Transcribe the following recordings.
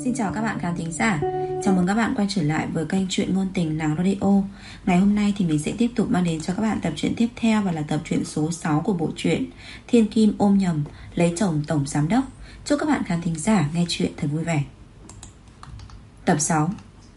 Xin chào các bạn khán thính giả. Chào mừng các bạn quay trở lại với kênh truyện ngôn tình Nàng Radio. Ngày hôm nay thì mình sẽ tiếp tục mang đến cho các bạn tập truyện tiếp theo, và là tập truyện số 6 của bộ truyện Thiên Kim ôm nhầm lấy chồng tổng giám đốc. Chúc các bạn khán thính giả nghe truyện thật vui vẻ. Tập 6.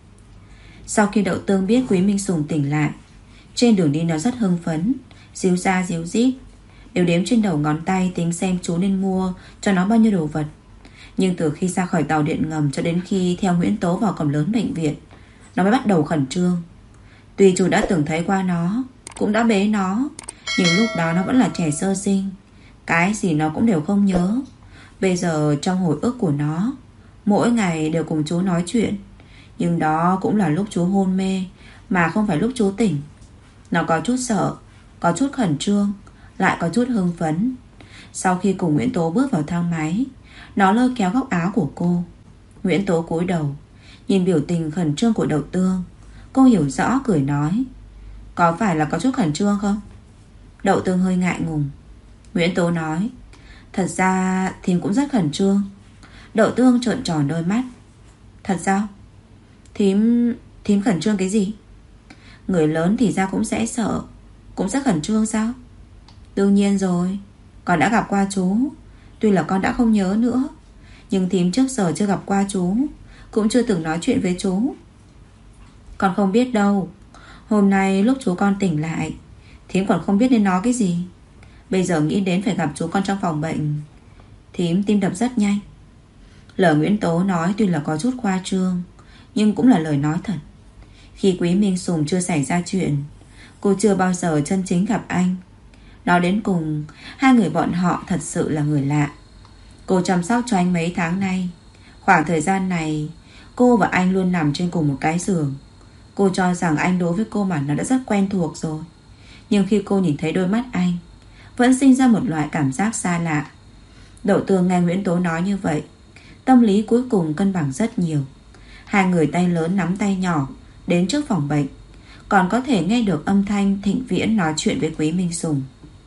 Sau khi Đậu Tương biết Quý Minh Sùng tỉnh lại, trên đường đi nó rất hưng phấn, díu ra díu dít, đều đếm trên đầu ngón tay tính xem chú nên mua cho nó bao nhiêu đồ vật. Nhưng từ khi ra khỏi tàu điện ngầm cho đến khi theo Nguyễn Tố vào cổng lớn bệnh viện, nó mới bắt đầu khẩn trương. Tuy chú đã từng thấy qua nó, cũng đã bế nó, nhưng lúc đó nó vẫn là trẻ sơ sinh, cái gì nó cũng đều không nhớ. Bây giờ trong hồi ức của nó, mỗi ngày đều cùng chú nói chuyện, nhưng đó cũng là lúc chú hôn mê, mà không phải lúc chú tỉnh. Nó có chút sợ, có chút khẩn trương, lại có chút hưng phấn. Sau khi cùng Nguyễn Tố bước vào thang máy, nó lôi kéo góc áo của cô. Nguyễn Tố cúi đầu, nhìn biểu tình khẩn trương của Đậu Tương. Cô hiểu rõ, cười nói: "Có phải là có chút khẩn trương không?" Đậu Tương hơi ngại ngùng. Nguyễn Tố nói: "Thật ra thím cũng rất khẩn trương." Đậu Tương trợn tròn đôi mắt. "Thật sao? Thím khẩn trương cái gì? Người lớn thì ra cũng sẽ sợ, cũng rất khẩn trương sao?" "Đương nhiên rồi, con đã gặp qua chú. Tuy là con đã không nhớ nữa, nhưng thím trước giờ chưa gặp qua chú, cũng chưa từng nói chuyện với chú." "Con không biết đâu. Hôm nay lúc chú con tỉnh lại, thím còn không biết nên nói cái gì. Bây giờ nghĩ đến phải gặp chú con trong phòng bệnh, thím tim đập rất nhanh." Lời Nguyễn Tố nói tuy là có chút khoa trương, nhưng cũng là lời nói thật. Khi Quý Minh Sùng chưa xảy ra chuyện, cô chưa bao giờ chân chính gặp anh. Nói đến cùng, hai người bọn họ thật sự là người lạ. Cô chăm sóc cho anh mấy tháng nay. Khoảng thời gian này, cô và anh luôn nằm trên cùng một cái giường. Cô cho rằng anh đối với cô mà nó đã rất quen thuộc rồi. Nhưng khi cô nhìn thấy đôi mắt anh, vẫn sinh ra một loại cảm giác xa lạ. Đậu Tương nghe Nguyễn Tố nói như vậy, tâm lý cuối cùng cân bằng rất nhiều. Hai người tay lớn nắm tay nhỏ đến trước phòng bệnh, còn có thể nghe được âm thanh Thịnh Viễn nói chuyện với Quý Minh Sùng.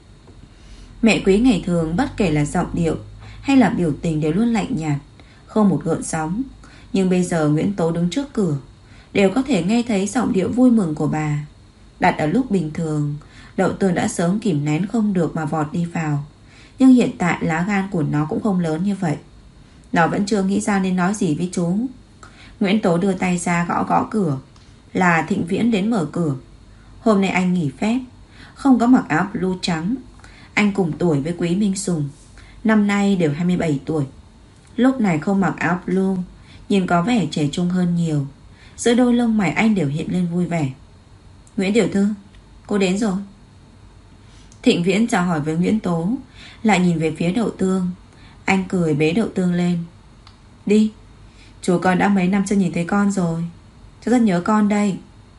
Mẹ Quý ngày thường bất kể là giọng điệu hay là biểu tình đều luôn lạnh nhạt, không một gợn sóng. Nhưng bây giờ Nguyễn Tố đứng trước cửa, đều có thể nghe thấy giọng điệu vui mừng của bà. Đặt ở lúc bình thường, Đậu Tương đã sớm kìm nén không được mà vọt đi vào. Nhưng hiện tại lá gan của nó cũng không lớn như vậy. Nó vẫn chưa nghĩ ra nên nói gì với chú. Nguyễn Tố đưa tay ra gõ gõ cửa. Là Thịnh Viễn đến mở cửa. Hôm nay anh nghỉ phép, không có mặc áo blue trắng. Anh cùng tuổi với Quý Minh Sùng, năm nay đều 27 tuổi. Lúc này không mặc áo blue, nhìn có vẻ trẻ trung hơn nhiều. Giữa đôi lông mày anh đều hiện lên vui vẻ. "Nguyễn tiểu thư, cô đến rồi." Thịnh Viễn chào hỏi với Nguyễn Tố, lại nhìn về phía Đậu Tương. Anh cười bế Đậu Tương lên. "Đi, chú con đã mấy năm chưa nhìn thấy con rồi, cháu rất nhớ con đây."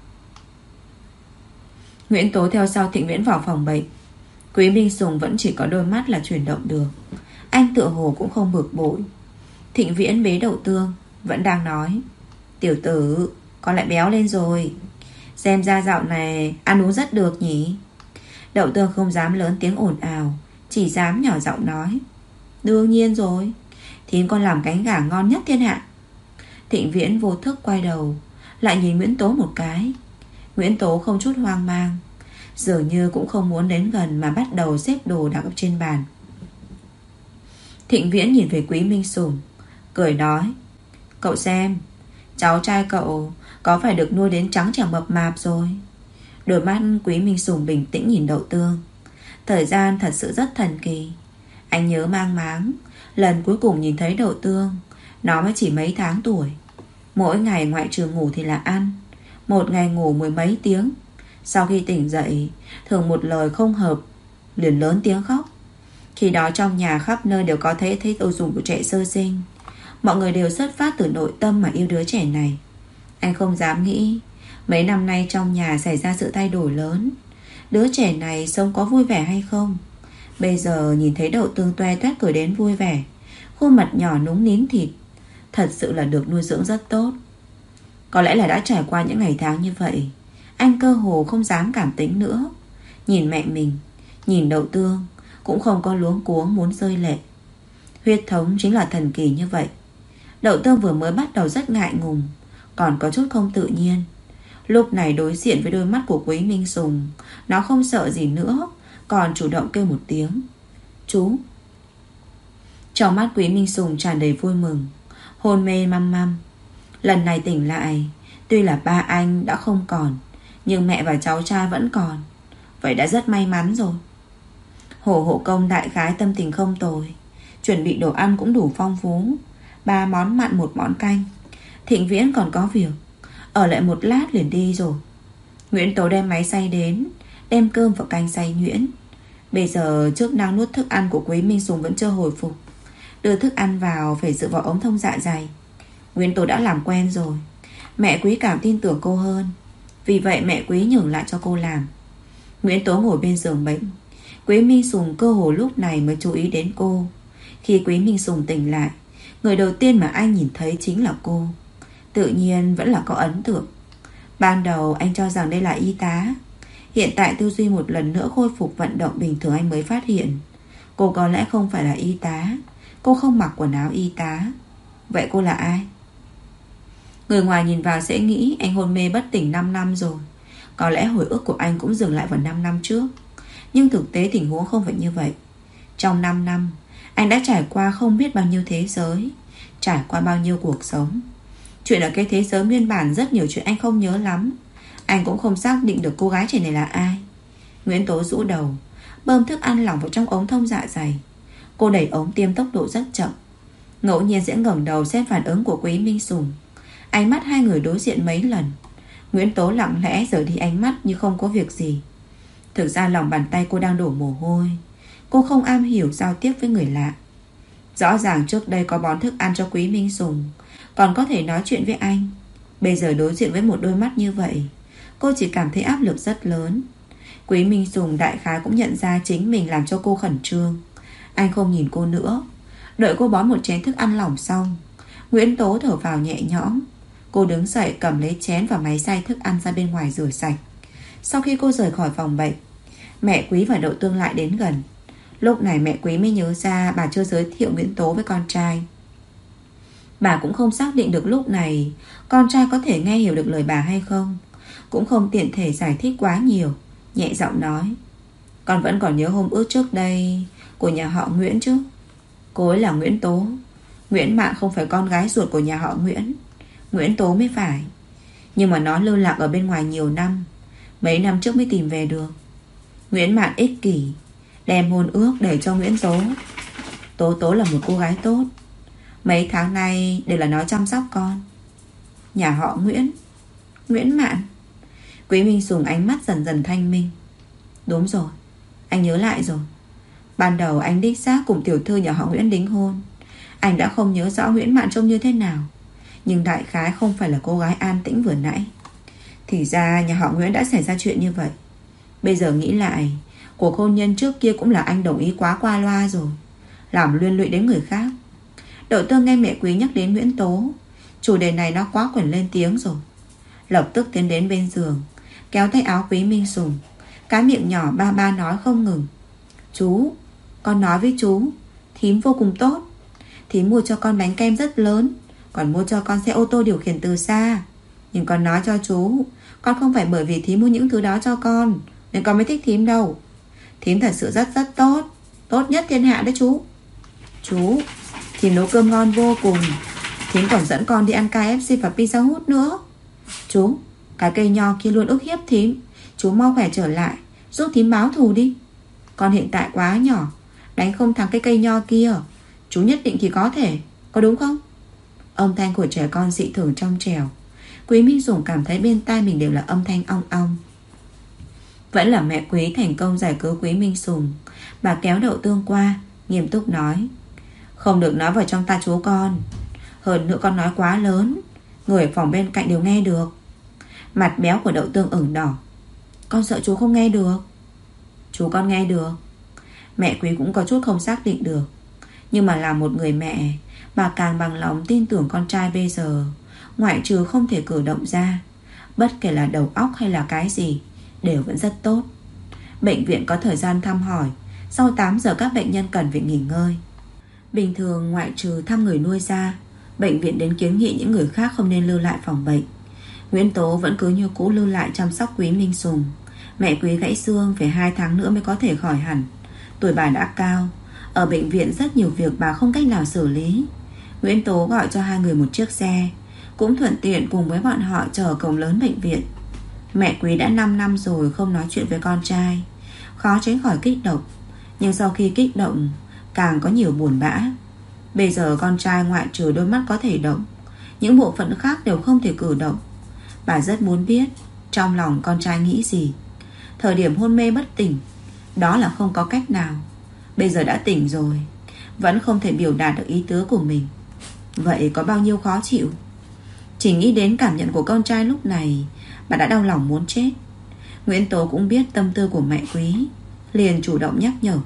Nguyễn Tố theo sau Thịnh Viễn vào phòng bệnh. Quý Minh Sùng vẫn chỉ có đôi mắt là chuyển động được. Anh tựa hồ cũng không bực bội. Thịnh Viễn bế Đậu Tương, vẫn đang nói: "Tiểu tử, con lại béo lên rồi. Xem ra dạo này ăn uống rất được nhỉ?" Đậu Tương không dám lớn tiếng ồn ào, chỉ dám nhỏ giọng nói: "Đương nhiên rồi, thím con làm cánh gà ngon nhất thiên hạ." Thịnh Viễn vô thức quay đầu, lại nhìn Nguyễn Tố một cái. Nguyễn Tố không chút hoang mang, dường như cũng không muốn đến gần, mà bắt đầu xếp đồ đặt trên bàn. Thịnh Viễn nhìn về Quý Minh Sùng, cười nói: "Cậu xem, cháu trai cậu có phải được nuôi đến trắng trẻo mập mạp rồi." Đôi mắt Quý Minh Sùng bình tĩnh nhìn Đậu Tương. Thời gian thật sự rất thần kỳ. Anh nhớ mang máng lần cuối cùng nhìn thấy Đậu Tương, nó mới chỉ mấy tháng tuổi. Mỗi ngày ngoại trừ ngủ thì là ăn, một ngày ngủ mười mấy tiếng. Sau khi tỉnh dậy, thường một lời không hợp liền lớn tiếng khóc. Khi đó trong nhà khắp nơi đều có thấy đồ dùng của trẻ sơ sinh. Mọi người đều xuất phát từ nội tâm mà yêu đứa trẻ này. Anh không dám nghĩ mấy năm nay trong nhà xảy ra sự thay đổi lớn. Đứa trẻ này sống có vui vẻ hay không? Bây giờ nhìn thấy Đậu Tương toe toét cười đến vui vẻ, khuôn mặt nhỏ núng nín thịt, thật sự là được nuôi dưỡng rất tốt. Có lẽ là đã trải qua những ngày tháng như vậy, anh cơ hồ không dám cảm tính nữa. Nhìn mẹ mình, nhìn Đậu Tương, cũng không có luống cuống muốn rơi lệ. Huyết thống chính là thần kỳ như vậy. Đậu Tương vừa mới bắt đầu rất ngại ngùng, còn có chút không tự nhiên. Lúc này đối diện với đôi mắt của Quý Minh Sùng, nó không sợ gì nữa, còn chủ động kêu một tiếng: "Chú." Trong mắt Quý Minh Sùng tràn đầy vui mừng. Hôn mê măm măm, lần này tỉnh lại, tuy là ba anh đã không còn, nhưng mẹ và cháu trai vẫn còn. Vậy đã rất may mắn rồi. Hồ hộ công đại khái tâm tình không tồi, chuẩn bị đồ ăn cũng đủ phong phú, 3 món mặn 1 món canh. Thịnh Viễn còn có việc, ở lại một lát liền đi rồi. Nguyễn Tố đem máy xay đến, đem cơm và canh xay nhuyễn. Bây giờ chức năng nuốt thức ăn của Quý Minh Sùng vẫn chưa hồi phục, đưa thức ăn vào phải dựa vào ống thông dạ dày. Nguyễn Tố đã làm quen rồi. Mẹ Quý cảm tin tưởng cô hơn, vì vậy mẹ Quý nhường lại cho cô làm. Nguyễn Tố ngồi bên giường bệnh, Quý Minh Sùng cơ hồ lúc này mới chú ý đến cô. Khi Quý Minh Sùng tỉnh lại, người đầu tiên mà anh nhìn thấy chính là cô. Tự nhiên vẫn là có ấn tượng. Ban đầu anh cho rằng đây là y tá, hiện tại tư duy một lần nữa khôi phục vận động bình thường, anh mới phát hiện cô có lẽ không phải là y tá. Cô không mặc quần áo y tá. Vậy cô là ai? Người ngoài nhìn vào sẽ nghĩ anh hôn mê bất tỉnh 5 năm rồi. Có lẽ hồi ức của anh cũng dừng lại vào 5 năm trước. Nhưng thực tế tình huống không phải như vậy. Trong 5 năm, anh đã trải qua không biết bao nhiêu thế giới, trải qua bao nhiêu cuộc sống. Chuyện ở cái thế giới nguyên bản rất nhiều chuyện anh không nhớ lắm. Anh cũng không xác định được cô gái trẻ này là ai. Nguyễn Tố rũ đầu, bơm thức ăn lỏng vào trong ống thông dạ dày. Cô đẩy ống tiêm tốc độ rất chậm, ngẫu nhiên sẽ ngẩng đầu xem phản ứng của Quý Minh Sùng. Ánh mắt hai người đối diện mấy lần. Nguyễn Tố lặng lẽ rời đi ánh mắt như không có việc gì. Thực ra lòng bàn tay cô đang đổ mồ hôi. Cô không am hiểu giao tiếp với người lạ. Rõ ràng trước đây có bón thức ăn cho Quý Minh Sùng, còn có thể nói chuyện với anh. Bây giờ đối diện với một đôi mắt như vậy, cô chỉ cảm thấy áp lực rất lớn. Quý Minh Sùng đại khái cũng nhận ra chính mình làm cho cô khẩn trương. Anh không nhìn cô nữa. Đợi cô bón một chén thức ăn lỏng xong, Nguyễn Tố thở vào nhẹ nhõm. Cô đứng dậy cầm lấy chén và máy xay thức ăn ra bên ngoài rửa sạch. Sau khi cô rời khỏi phòng bệnh, mẹ Quý và Đậu Tương lại đến gần. Lúc này mẹ Quý mới nhớ ra bà chưa giới thiệu Nguyễn Tố với con trai. Bà cũng không xác định được lúc này con trai có thể nghe hiểu được lời bà hay không, cũng không tiện thể giải thích quá nhiều. Nhẹ giọng nói: "Con vẫn còn nhớ hôm ước trước đây của nhà họ Nguyễn chứ? Cô ấy là Nguyễn Tố. Nguyễn Mạn không phải con gái ruột của nhà họ Nguyễn. Nguyễn Tố mới phải. Nhưng mà nó lưu lạc ở bên ngoài nhiều năm, mấy năm trước mới tìm về được. Nguyễn Mạn ích kỷ, đem hôn ước để cho Nguyễn Tố. Tố là một cô gái tốt. Mấy tháng nay đều là nó chăm sóc con. Nhà họ Nguyễn. Nguyễn Mạn." Quý Minh Sùng ánh mắt dần dần thanh minh. Đúng rồi, anh nhớ lại rồi. Ban đầu anh đích xác cùng tiểu thư nhà họ Nguyễn đính hôn. Anh đã không nhớ rõ Nguyễn Mạn trông như thế nào, nhưng đại khái không phải là cô gái an tĩnh vừa nãy. Thì ra nhà họ Nguyễn đã xảy ra chuyện như vậy. Bây giờ nghĩ lại, cuộc hôn nhân trước kia cũng là anh đồng ý quá qua loa rồi, làm liên lụy đến người khác. Đậu Tương nghe mẹ Quý nhắc đến Nguyễn Tố, chủ đề này nó quá quẩn lên tiếng rồi. Lập tức tiến đến bên giường, kéo tay áo Quý Minh Sùng, cái miệng nhỏ ba ba nói không ngừng: "Chú, con nói với chú, thím vô cùng tốt. Thím mua cho con bánh kem rất lớn, còn mua cho con xe ô tô điều khiển từ xa. Nhưng con nói cho chú, con không phải bởi vì thím mua những thứ đó cho con nên con mới thích thím đâu. Thím thật sự rất rất tốt, tốt nhất thiên hạ đấy chú. Chú, thím nấu cơm ngon vô cùng. Thím còn dẫn con đi ăn KFC và Pizza Hut nữa. Chú, cái cây nho kia luôn ức hiếp thím. Chú mau khỏe trở lại, giúp thím báo thù đi. Con hiện tại quá nhỏ, đánh không thắng cái cây nho kia. Chú nhất định thì có thể, có đúng không?" Âm thanh của trẻ con dị thường trong trẻo. Quý Minh Sùng cảm thấy bên tai mình đều là âm thanh ong ong. Vẫn là mẹ Quý thành công giải cứu Quý Minh Sùng. Bà kéo Đậu Tương qua, nghiêm túc nói: "Không được nói vào trong tai chú con. Hơn nữa con nói quá lớn, người ở phòng bên cạnh đều nghe được." Mặt béo của Đậu Tương ửng đỏ. "Con sợ chú không nghe được." "Chú con nghe được." Mẹ Quý cũng có chút không xác định được, nhưng mà là một người mẹ, bà càng bằng lòng tin tưởng con trai bây giờ, ngoại trừ không thể cử động ra, bất kể là đầu óc hay là cái gì, đều vẫn rất tốt. Bệnh viện có thời gian thăm hỏi. Sau 8 giờ các bệnh nhân cần phải nghỉ ngơi. Bình thường ngoại trừ thăm người nuôi ra, Bệnh viện đến kiến nghị những người khác không nên lưu lại phòng bệnh. Nguyễn Tố vẫn cứ như cũ lưu lại chăm sóc Quý Minh Sùng. Mẹ Quý gãy xương phải 2 tháng nữa mới có thể khỏi hẳn. Tuổi bà đã cao, ở bệnh viện rất nhiều việc bà không cách nào xử lý. Nguyễn Tố gọi cho hai người một chiếc xe, cũng thuận tiện cùng với bọn họ chờ cổng lớn bệnh viện. Mẹ Quý đã 5 năm rồi không nói chuyện với con trai, khó tránh khỏi kích động. Nhưng sau khi kích động càng có nhiều buồn bã. Bây giờ con trai ngoại trừ đôi mắt có thể động, những bộ phận khác đều không thể cử động. Bà rất muốn biết trong lòng con trai nghĩ gì. Thời điểm hôn mê bất tỉnh, đó là không có cách nào. Bây giờ đã tỉnh rồi, vẫn không thể biểu đạt được ý tứ của mình. Vậy có bao nhiêu khó chịu. Chỉ nghĩ đến cảm nhận của con trai lúc này, bà đã đau lòng muốn chết. Nguyễn Tố cũng biết tâm tư của mẹ Quý, liền chủ động nhắc nhở.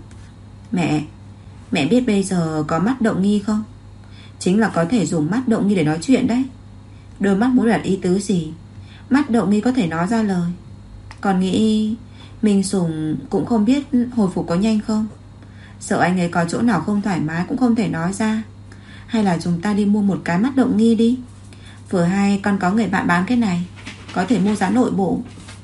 Mẹ biết bây giờ có mắt động nghi không? Chính là có thể dùng mắt động nghi để nói chuyện đấy. Đôi mắt muốn đạt ý tứ gì, mắt động nghi có thể nói ra lời. Còn nghĩ Minh Sùng cũng không biết hồi phục có nhanh không. Sợ anh ấy có chỗ nào không thoải mái cũng không thể nói ra. Hay là chúng ta đi mua một cái mắt động nghi đi. Vừa hay con có người bạn bán cái này, có thể mua giá nội bộ.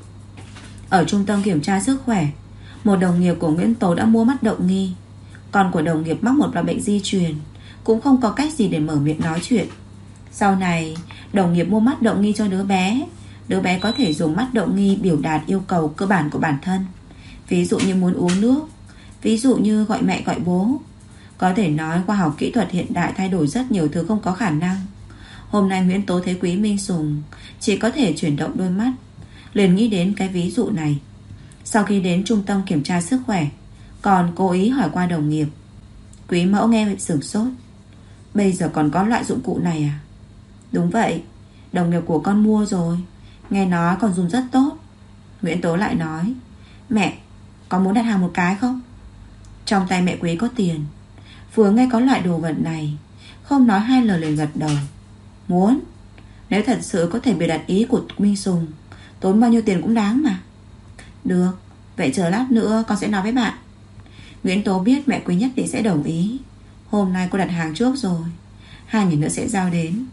Ở trung tâm kiểm tra sức khỏe, một đồng nghiệp của Nguyễn Tố đã mua mắt động nghi. Con của đồng nghiệp mắc một loại bệnh di truyền, cũng không có cách gì để mở miệng nói chuyện. Sau này đồng nghiệp mua mắt động nghi cho đứa bé. Đứa bé có thể dùng mắt động nghi biểu đạt yêu cầu cơ bản của bản thân. Ví dụ như muốn uống nước, ví dụ như gọi mẹ gọi bố. Có thể nói khoa học kỹ thuật hiện đại thay đổi rất nhiều thứ không có khả năng. Hôm nay Nguyễn Tố thấy Quý Minh Sùng chỉ có thể chuyển động đôi mắt, liền nghĩ đến cái ví dụ này. Sau khi đến trung tâm kiểm tra sức khỏe, còn cố ý hỏi qua đồng nghiệp. Quý mẫu nghe sửng sốt. Bây giờ còn có loại dụng cụ này à? Đúng vậy, đồng nghiệp của con mua rồi, nghe nói còn dùng rất tốt. Nguyễn Tố lại nói. Mẹ, có muốn đặt hàng một cái không? Trong tay mẹ Quý có tiền, vừa nghe có loại đồ vật này, không nói hai lời liền gật đầu. Muốn. Nếu thật sự có thể biểu đạt ý của Minh Sùng, tốn bao nhiêu tiền cũng đáng mà. Được, vậy chờ lát nữa con sẽ nói với bạn. Nguyễn Tố biết mẹ Quý nhất định sẽ đồng ý. Hôm nay cô đặt hàng trước rồi, 2 ngày nữa sẽ giao đến.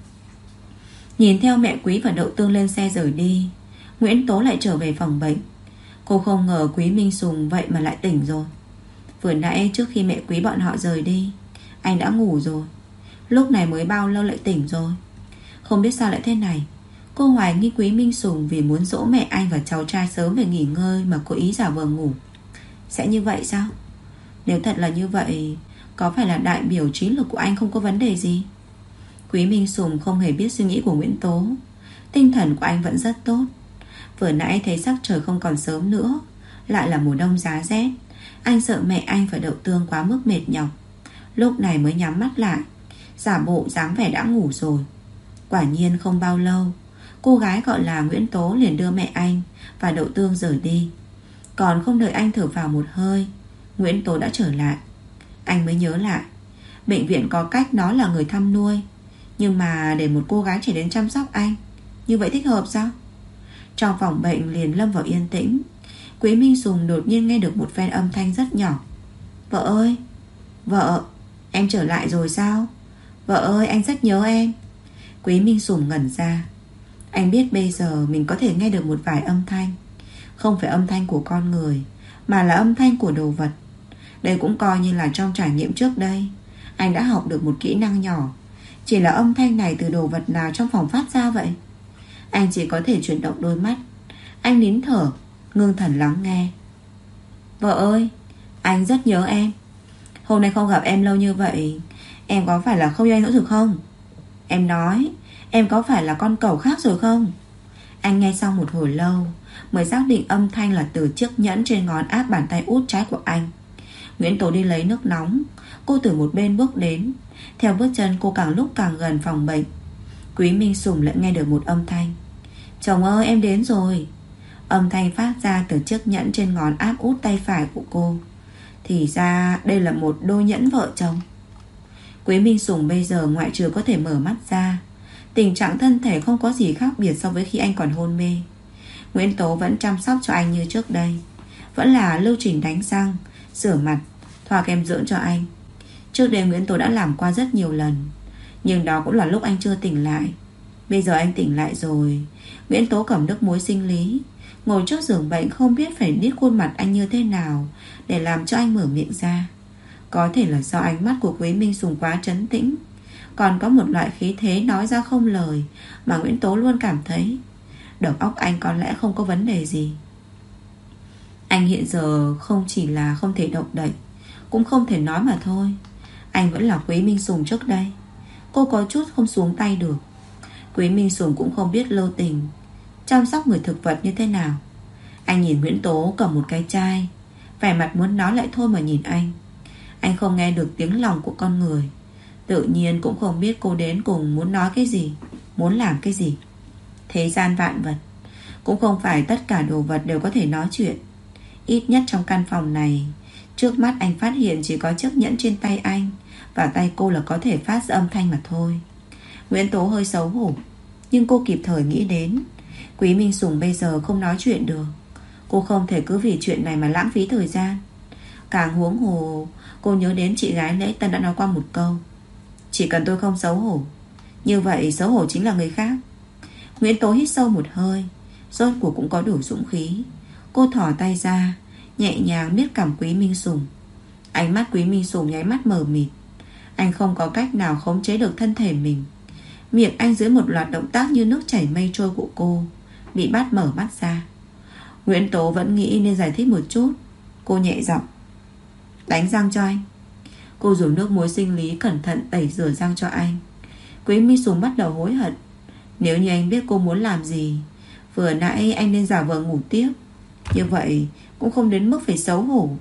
Nhìn theo mẹ Quý và Đậu Tương lên xe rời đi, Nguyễn Tố lại trở về phòng bệnh. Cô không ngờ Quý Minh Sùng vậy mà lại tỉnh rồi. Vừa nãy trước khi mẹ Quý bọn họ rời đi, anh đã ngủ rồi. Lúc này mới bao lâu lại tỉnh rồi. Không biết sao lại thế này. Cô hoài nghi Quý Minh Sùng vì muốn dỗ mẹ anh và cháu trai sớm về nghỉ ngơi mà cố ý giả vờ ngủ. Sẽ như vậy sao? Nếu thật là như vậy, có phải là đại biểu trí lực của anh không có vấn đề gì? Quý Minh Sùng không hề biết suy nghĩ của Nguyễn Tố. Tinh thần của anh vẫn rất tốt. Vừa nãy thấy sắc trời không còn sớm nữa, lại là mùa đông giá rét. Anh sợ mẹ anh và Đậu Tương quá mức mệt nhọc. Lúc này mới nhắm mắt lại, giả bộ dáng vẻ đã ngủ rồi. Quả nhiên không bao lâu, cô gái gọi là Nguyễn Tố liền đưa mẹ anh và Đậu Tương rời đi. Còn không đợi anh thở vào một hơi, Nguyễn Tố đã trở lại. Anh mới nhớ lại, bệnh viện có cách nó là người thăm nuôi, nhưng mà để một cô gái chỉ đến chăm sóc anh, như vậy thích hợp sao? Trong phòng bệnh liền lâm vào yên tĩnh. Quý Minh Sùng đột nhiên nghe được một phen âm thanh rất nhỏ. Vợ ơi, vợ, em trở lại rồi sao? Vợ ơi, anh rất nhớ em. Quý Minh Sùng ngẩn ra. Anh biết bây giờ mình có thể nghe được một vài âm thanh, không phải âm thanh của con người, mà là âm thanh của đồ vật. Đây cũng coi như là trong trải nghiệm trước đây, anh đã học được một kỹ năng nhỏ. Chỉ là âm thanh này từ đồ vật nào trong phòng phát ra vậy? Anh chỉ có thể chuyển động đôi mắt. Anh nín thở, ngưng thần lắng nghe. Vợ ơi, anh rất nhớ em. Hôm nay không gặp em lâu như vậy, em có phải là không yêu anh nữa rồi không? Em nói, em có phải là con cẩu khác rồi không? Anh nghe xong một hồi lâu mới xác định âm thanh là từ chiếc nhẫn trên ngón áp bàn tay út trái của anh. Nguyễn Tố đi lấy nước nóng. Cô từ một bên bước đến. Theo bước chân cô càng lúc càng gần phòng bệnh. Quý Minh Sùng lại nghe được một âm thanh. Chồng ơi, em đến rồi. Âm thanh phát ra từ chiếc nhẫn trên ngón áp út tay phải của cô. Thì ra đây là một đôi nhẫn vợ chồng. Quý Minh Sùng bây giờ ngoại trừ có thể mở mắt ra, tình trạng thân thể không có gì khác biệt so với khi anh còn hôn mê. Nguyễn Tố vẫn chăm sóc cho anh như trước đây, vẫn là lưu trình đánh răng, rửa mặt, thoa kem dưỡng cho anh. Trước đây Nguyễn Tố đã làm qua rất nhiều lần, Nhưng đó cũng là lúc anh chưa tỉnh lại. Bây giờ anh tỉnh lại rồi. Nguyễn Tố cầm nước muối sinh lý, ngồi trước giường bệnh không biết phải biết khuôn mặt anh như thế nào để làm cho anh mở miệng ra. Có thể là do ánh mắt của Quý Minh Sùng quá trấn tĩnh, còn có một loại khí thế nói ra không lời mà Nguyễn Tố luôn cảm thấy đầu óc anh có lẽ không có vấn đề gì. Anh hiện giờ không chỉ là không thể động đậy, cũng không thể nói mà thôi. Anh vẫn là Quý Minh Sùng trước đây. Cô có chút không xuống tay được. Quý Minh Sùng cũng không biết lưu tình chăm sóc người thực vật như thế nào. Anh nhìn Nguyễn Tố cầm một cái chai, vẻ mặt muốn nói lại thôi mà nhìn anh. Anh không nghe được tiếng lòng của con người, tự nhiên cũng không biết cô đến cùng muốn nói cái gì, muốn làm cái gì. Thế gian vạn vật, cũng không phải tất cả đồ vật đều có thể nói chuyện. Ít nhất trong căn phòng này, trước mắt anh phát hiện chỉ có chiếc nhẫn trên tay anh và tay cô là có thể phát ra âm thanh mà thôi. Nguyễn Tố hơi xấu hổ, nhưng cô kịp thời nghĩ đến Quý Minh Sùng bây giờ không nói chuyện được. Cô không thể cứ vì chuyện này mà lãng phí thời gian. Càng huống hồ, cô nhớ đến chị gái Lễ Tân đã nói qua một câu: chỉ cần tôi không xấu hổ, như vậy xấu hổ chính là người khác. Nguyễn Tố hít sâu một hơi, rốt cuộc cũng có đủ dũng khí. Cô thò tay ra, nhẹ nhàng miết cằm Quý Minh Sùng. Ánh mắt Quý Minh Sùng nháy mắt mờ mịt. Anh không có cách nào khống chế được thân thể mình. Miệng anh dưới một loạt động tác như nước chảy mây trôi của cô bị bắt mở mắt ra. Nguyễn Tố vẫn nghĩ nên giải thích một chút. Cô nhẹ giọng: đánh răng cho anh. Cô dùng nước muối sinh lý cẩn thận tẩy rửa răng cho anh. Quý Minh Sùng bắt đầu hối hận. Nếu như anh biết cô muốn làm gì, vừa nãy anh nên giả vờ ngủ tiếp. Như vậy cũng không đến mức phải xấu hổ.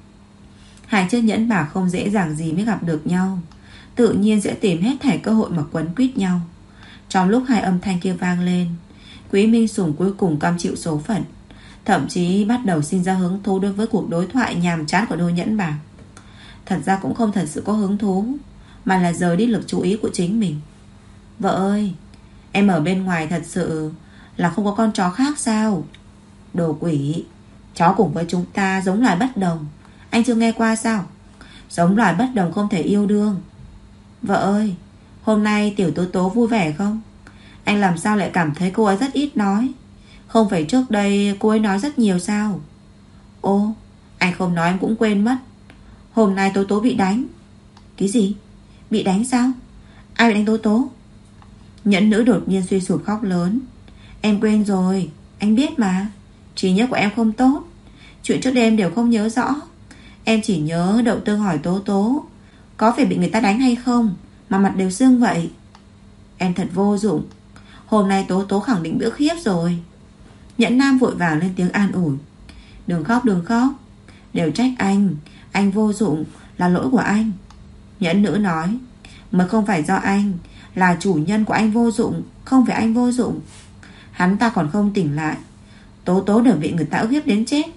Hai chiếc nhẫn bạc không dễ dàng gì mới gặp được nhau, tự nhiên sẽ tìm hết thảy cơ hội mà quấn quýt nhau. Trong lúc hai âm thanh kia vang lên, Quý Minh Sùng cuối cùng cam chịu số phận, thậm chí bắt đầu sinh ra hứng thú đối với cuộc đối thoại nhàm chán của đôi nhẫn bạc. Thật ra cũng không thật sự có hứng thú, mà là rời đi lực chú ý của chính mình. Vợ ơi, em ở bên ngoài thật sự là không có con chó khác sao? Đồ quỷ, chó cùng với chúng ta giống loài bất đồng, anh chưa nghe qua sao? Giống loài bất đồng không thể yêu đương. Vợ ơi, hôm nay tiểu Tố Tố vui vẻ không? Anh làm sao lại cảm thấy cô ấy rất ít nói? Không phải trước đây cô ấy nói rất nhiều sao? Ô, anh không nói em cũng quên mất. Hôm nay Tố Tố bị đánh. Cái gì? Bị đánh sao? Ai bị đánh Tố Tố? Nhẫn nữ đột nhiên suy sụp khóc lớn. Em quên rồi, anh biết mà. Trí nhớ của em không tốt, chuyện trước đây em đều không nhớ rõ. Em chỉ nhớ Đậu Tương hỏi Tố Tố có phải bị người ta đánh hay không mà mặt đều sưng vậy. Em thật vô dụng. Hôm nay Tố Tố khẳng định bữa khiếp rồi. Nhẫn nam vội vàng lên tiếng an ủi. Đừng khóc, đừng khóc, đều trách anh vô dụng, là lỗi của anh. Nhẫn nữ nói. Mà không phải do anh, là chủ nhân của anh vô dụng, không phải anh vô dụng. Hắn ta còn không tỉnh lại, Tố Tố đều bị người ta ức hiếp đến chết.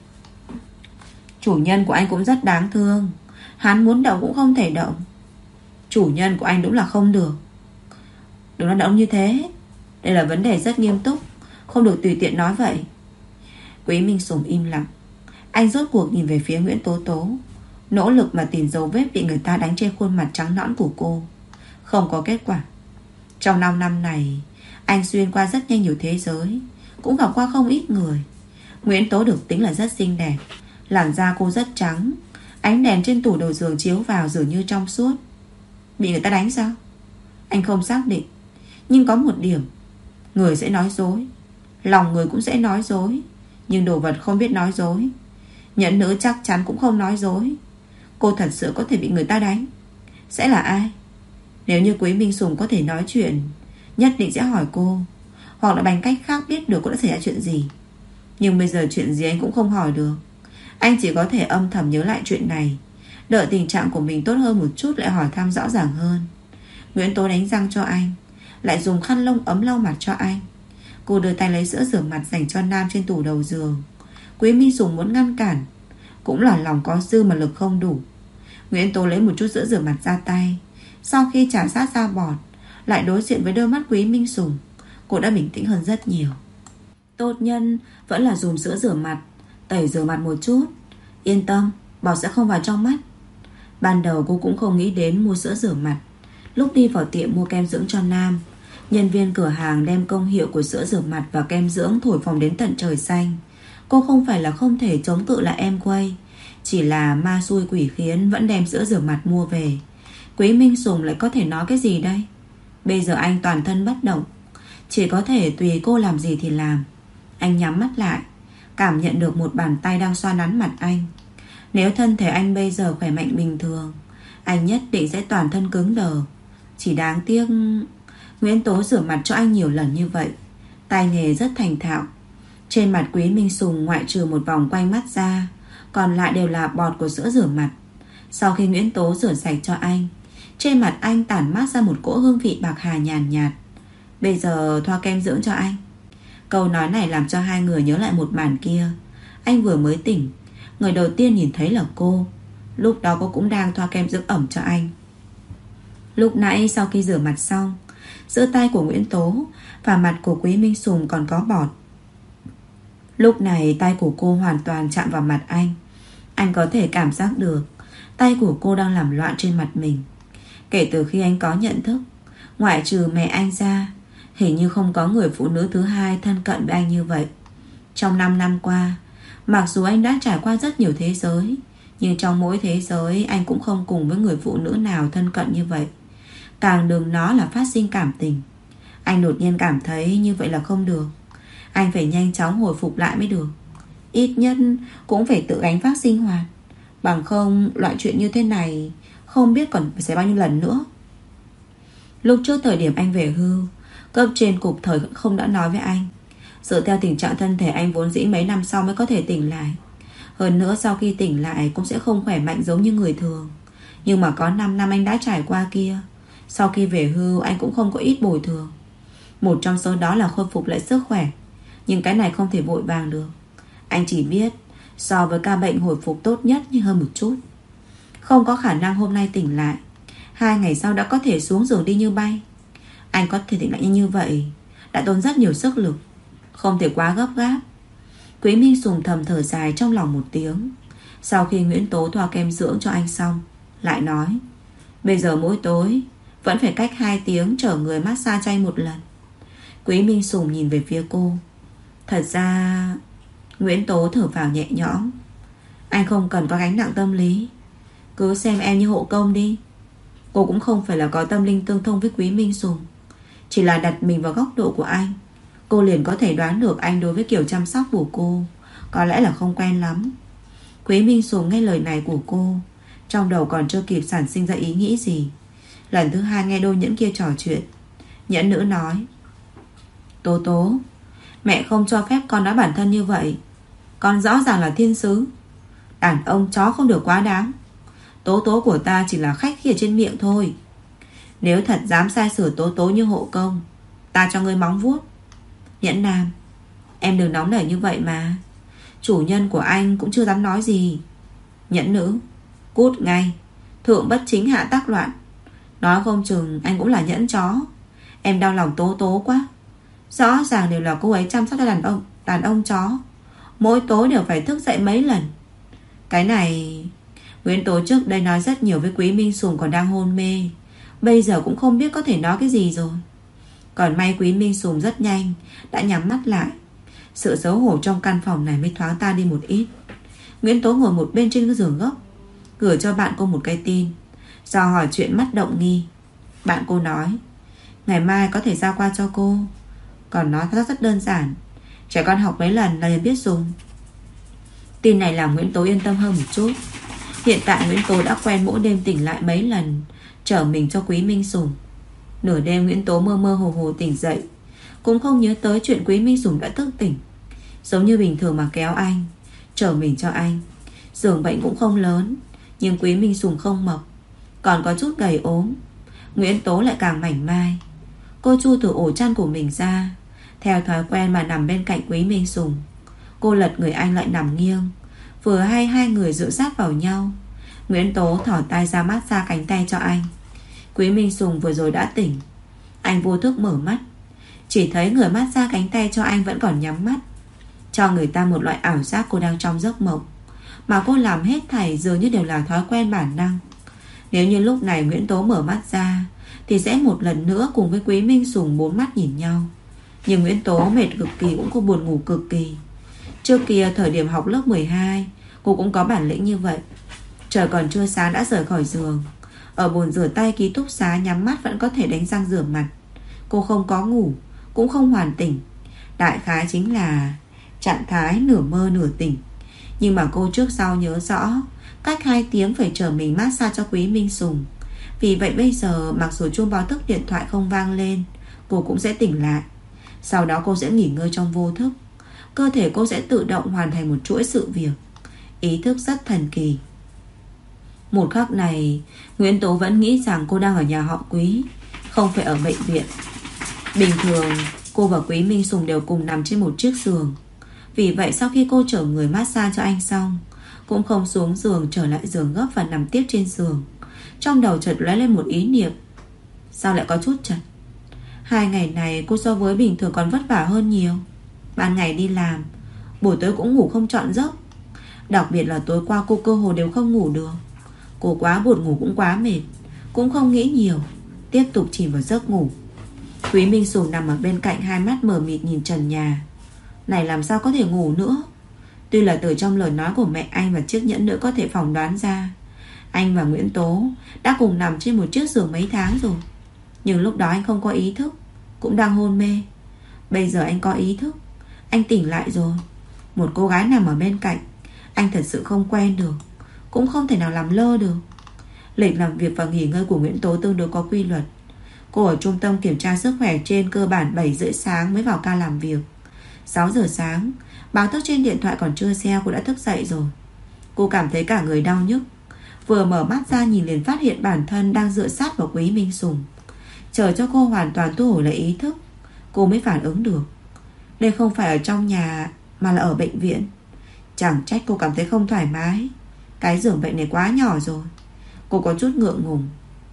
Chủ nhân của anh cũng rất đáng thương, hắn muốn động cũng không thể động. Chủ nhân của anh đúng là không được. Đừng nói động như thế, đây là vấn đề rất nghiêm túc, không được tùy tiện nói vậy. Quý Minh Sùng im lặng. Anh rốt cuộc nhìn về phía Nguyễn Tố Tố, nỗ lực mà tìm dấu vết bị người ta đánh trên khuôn mặt trắng nõn của cô. Không có kết quả. Trong 5 năm này, anh xuyên qua rất nhanh nhiều thế giới, cũng gặp qua không ít người. Nguyễn Tố được tính là rất xinh đẹp, làn da cô rất trắng, ánh đèn trên tủ đầu giường chiếu vào dường như trong suốt. Bị người ta đánh sao? Anh không xác định, nhưng có một điểm: người sẽ nói dối, lòng người cũng sẽ nói dối, nhưng đồ vật không biết nói dối. Nhẫn nữ chắc chắn cũng không nói dối. Cô thật sự có thể bị người ta đánh, sẽ là ai? Nếu như Quý Minh Sùng có thể nói chuyện, nhất định sẽ hỏi cô, hoặc là bằng cách khác biết được cô đã xảy ra chuyện gì. Nhưng bây giờ chuyện gì anh cũng không hỏi được. Anh chỉ có thể âm thầm nhớ lại chuyện này, đợi tình trạng của mình tốt hơn một chút lại hỏi thăm rõ ràng hơn. Nguyễn Tố đánh răng cho anh, lại dùng khăn lông ấm lau mặt cho anh. Cô đưa tay lấy sữa rửa mặt dành cho nam trên tủ đầu giường. Quý Minh Sùng muốn ngăn cản, cũng là lòng có dư mà lực không đủ. Nguyễn Tố lấy một chút sữa rửa mặt ra tay. Sau khi trà sát ra bọt, lại đối diện với đôi mắt Quý Minh Sùng, cô đã bình tĩnh hơn rất nhiều. Tốt nhân vẫn là dùng sữa rửa mặt tẩy rửa mặt một chút. Yên tâm, bọt sẽ không vào trong mắt. Ban đầu cô cũng không nghĩ đến mua sữa rửa mặt, Lúc đi vào tiệm mua kem dưỡng cho Nam, nhân viên cửa hàng đem công hiệu của sữa rửa mặt và kem dưỡng thổi phồng đến tận trời xanh. Cô không phải là không thể chống cự lại em quay, chỉ là ma xui quỷ khiến vẫn đem sữa rửa mặt mua về. Quý Minh Sùng lại có thể nói cái gì đây? Bây giờ anh toàn thân bất động, chỉ có thể tùy cô làm gì thì làm. Anh nhắm mắt lại, cảm nhận được một bàn tay đang xoa nắn mặt anh. Nếu thân thể anh bây giờ khỏe mạnh bình thường, anh nhất định sẽ toàn thân cứng đờ. Chỉ đáng tiếc Nguyễn Tố rửa mặt cho anh nhiều lần như vậy, tay nghề rất thành thạo. Trên mặt Quý Minh Sùng ngoại trừ một vòng quanh mắt ra, còn lại đều là bọt của sữa rửa mặt. Sau khi Nguyễn Tố rửa sạch cho anh, trên mặt anh tản mát ra một cỗ hương vị bạc hà nhàn nhạt. Bây giờ thoa kem dưỡng cho anh. Câu nói này làm cho hai người nhớ lại một màn kia. Anh vừa mới tỉnh, người đầu tiên nhìn thấy là cô. Lúc đó cô cũng đang thoa kem dưỡng ẩm cho anh. Lúc nãy sau khi rửa mặt xong, giữa tay của Nguyễn Tố và mặt của Quý Minh Sùng còn có bọt. Lúc này tay của cô hoàn toàn chạm vào mặt anh. Anh có thể cảm giác được tay của cô đang làm loạn trên mặt mình. Kể từ khi anh có nhận thức, ngoại trừ mẹ anh ra, hình như không có người phụ nữ thứ hai thân cận với anh như vậy. Trong 5 năm qua, mặc dù anh đã trải qua rất nhiều thế giới, nhưng trong mỗi thế giới anh cũng không cùng với người phụ nữ nào thân cận như vậy. Càng đừng nói là phát sinh cảm tình. Anh đột nhiên cảm thấy như vậy là không được. Anh phải nhanh chóng hồi phục lại mới được. Ít nhất cũng phải tự gánh vác sinh hoạt. Bằng không loại chuyện như thế này không biết còn phải xảy bao nhiêu lần nữa. Lúc trước thời điểm anh về hưu, cấp trên cục thời không đã nói với anh, dựa theo tình trạng thân thể anh vốn dĩ mấy năm sau mới có thể tỉnh lại. Hơn nữa sau khi tỉnh lại cũng sẽ không khỏe mạnh giống như người thường. Nhưng mà có 5 năm anh đã trải qua kia, sau khi về hưu anh cũng không có ít bồi thường. Một trong số đó là khôi phục lại sức khỏe. Nhưng cái này không thể vội vàng được. Anh chỉ biết so với ca bệnh hồi phục tốt nhất nhưng hơn một chút. Không có khả năng hôm nay tỉnh lại 2 ngày sau đã có thể xuống giường đi như bay. Anh có thể tỉnh lại như vậy đã tốn rất nhiều sức lực, không thể quá gấp gáp. Quý Minh Sùng thầm thở dài trong lòng một tiếng. Sau khi Nguyễn Tố thoa kem dưỡng cho anh xong, lại nói, bây giờ mỗi tối vẫn phải cách 2 tiếng chở người massage cho anh một lần. Quý Minh Sùng nhìn về phía cô. Thật ra Nguyễn Tố thở vào nhẹ nhõm. Anh không cần có gánh nặng tâm lý, cứ xem em như hộ công đi. Cô cũng không phải là có tâm linh tương thông với Quý Minh Sùng. Chỉ là đặt mình vào góc độ của anh, cô liền có thể đoán được anh đối với kiểu chăm sóc của cô có lẽ là không quen lắm. Quý Minh Sùng nghe lời này của cô, trong đầu còn chưa kịp sản sinh ra ý nghĩ gì. Lần thứ hai nghe đôi nhẫn kia trò chuyện, nhẫn nữ nói, Tố Tố, mẹ không cho phép con nói bản thân như vậy. Con rõ ràng là thiên sứ. Đàn ông chó không được quá đáng. Tố Tố của ta chỉ là khách khi ở trên miệng thôi. Nếu thật dám sai sửa Tố Tố như hộ công, ta cho ngươi móng vuốt. Nhẫn Nam, em đừng nóng nảy như vậy mà. Chủ nhân của anh cũng chưa dám nói gì. Nhẫn Nữ, cút ngay. Thượng bất chính hạ tác loạn. Nói không chừng anh cũng là nhẫn chó. Em đau lòng Tố Tố quá. Rõ ràng đều là cô ấy chăm sóc cho đàn ông chó. Mỗi tối đều phải thức dậy mấy lần. Cái này Nguyễn Tố trước đây nói rất nhiều với Quý Minh Sùng còn đang hôn mê, bây giờ cũng không biết có thể nói cái gì rồi. Còn may Quý Minh Sùng rất nhanh đã nhắm mắt lại. Sự xấu hổ trong căn phòng này mới thoáng tan đi một ít. Nguyễn Tố ngồi một bên trên cái giường gốc, gửi cho bạn cô một cái tin, do hỏi chuyện mắt động nghi. Bạn cô nói, ngày mai có thể giao qua cho cô. Còn nói rất đơn giản, trẻ con học mấy lần là liền biết dùng. Tin này làm Nguyễn Tố yên tâm hơn một chút. Hiện tại Nguyễn Tố đã quen mỗi đêm tỉnh lại mấy lần, chở mình cho Quý Minh Sùng. Nửa đêm Nguyễn Tố mơ mơ hồ hồ tỉnh dậy, cũng không nhớ tới chuyện Quý Minh Sùng đã thức tỉnh. Giống như bình thường mà kéo anh, chở mình cho anh. Giường bệnh cũng không lớn, nhưng Quý Minh Sùng không mập, còn có chút gầy ốm. Nguyễn Tố lại càng mảnh mai. Cô chui từ ổ chăn của mình ra, theo thói quen mà nằm bên cạnh Quý Minh Sùng. Cô lật người anh lại nằm nghiêng, vừa hay hai người dựa sát vào nhau. Nguyễn Tố thỏ tay ra massage cánh tay cho anh. Quý Minh Sùng vừa rồi đã tỉnh. Anh vô thức mở mắt, chỉ thấy người massage cánh tay cho anh vẫn còn nhắm mắt, cho người ta một loại ảo giác cô đang trong giấc mộng. Mà cô làm hết thảy dường như đều là thói quen bản năng. Nếu như lúc này Nguyễn Tố mở mắt ra thì sẽ một lần nữa cùng với Quý Minh Sùng bốn mắt nhìn nhau. Nhưng Nguyễn Tố mệt cực kỳ, cũng có buồn ngủ cực kỳ. Trước kia thời điểm học lớp 12, cô cũng có bản lĩnh như vậy. Trời còn chưa sáng đã rời khỏi giường. Ở bồn rửa tay ký túc xá nhắm mắt vẫn có thể đánh răng rửa mặt. Cô không có ngủ, cũng không hoàn tỉnh. Đại khái chính là trạng thái nửa mơ nửa tỉnh. Nhưng mà cô trước sau nhớ rõ cách 2 tiếng phải chờ mình massage cho Quý Minh Sùng. Vì vậy bây giờ mặc dù chuông báo thức điện thoại không vang lên, cô cũng sẽ tỉnh lại. Sau đó cô sẽ nghỉ ngơi trong vô thức. Cơ thể cô sẽ tự động hoàn thành một chuỗi sự việc. Ý thức rất thần kỳ. Một khắc này, Nguyễn Tố vẫn nghĩ rằng cô đang ở nhà họ Quý, không phải ở bệnh viện. Bình thường cô và Quý Minh Sùng đều cùng nằm trên một chiếc giường. Vì vậy sau khi cô chở người massage cho anh xong, cũng không xuống giường trở lại giường gấp và nằm tiếp trên giường. Trong đầu chợt lóe lên một ý niệm, sao lại có chút chật. 2 ngày này cô so với bình thường còn vất vả hơn nhiều. Ban ngày đi làm, buổi tối cũng ngủ không trọn giấc. Đặc biệt là tối qua cô cơ hồ đều không ngủ được. Cô quá buồn ngủ cũng quá mệt, cũng không nghĩ nhiều, tiếp tục chìm vào giấc ngủ. Quý Minh Sùng nằm ở bên cạnh, hai mắt mờ mịt nhìn trần nhà. Này làm sao có thể ngủ nữa. Tuy là từ trong lời nói của mẹ anh và chiếc nhẫn nữa có thể phỏng đoán ra anh và Nguyễn Tố đã cùng nằm trên một chiếc giường mấy tháng rồi. Nhưng lúc đó anh không có ý thức, cũng đang hôn mê. Bây giờ anh có ý thức, anh tỉnh lại rồi. Một cô gái nằm ở bên cạnh, anh thật sự không quen được, cũng không thể nào làm lơ được. Lịch làm việc và nghỉ ngơi của Nguyễn Tố tương đối có quy luật. Cô ở trung tâm kiểm tra sức khỏe trên cơ bản 7 rưỡi sáng mới vào ca làm việc. 6 giờ sáng, báo thức trên điện thoại còn chưa reo, cô đã thức dậy rồi. Cô cảm thấy cả người đau nhức. Vừa mở mắt ra nhìn liền phát hiện bản thân đang dựa sát vào Quý Minh Sùng. Chờ cho cô hoàn toàn thu hồi lại ý thức, cô mới phản ứng được. Đây không phải ở trong nhà mà là ở bệnh viện. Chẳng trách cô cảm thấy không thoải mái. Cái giường bệnh này quá nhỏ rồi. Cô có chút ngượng ngùng.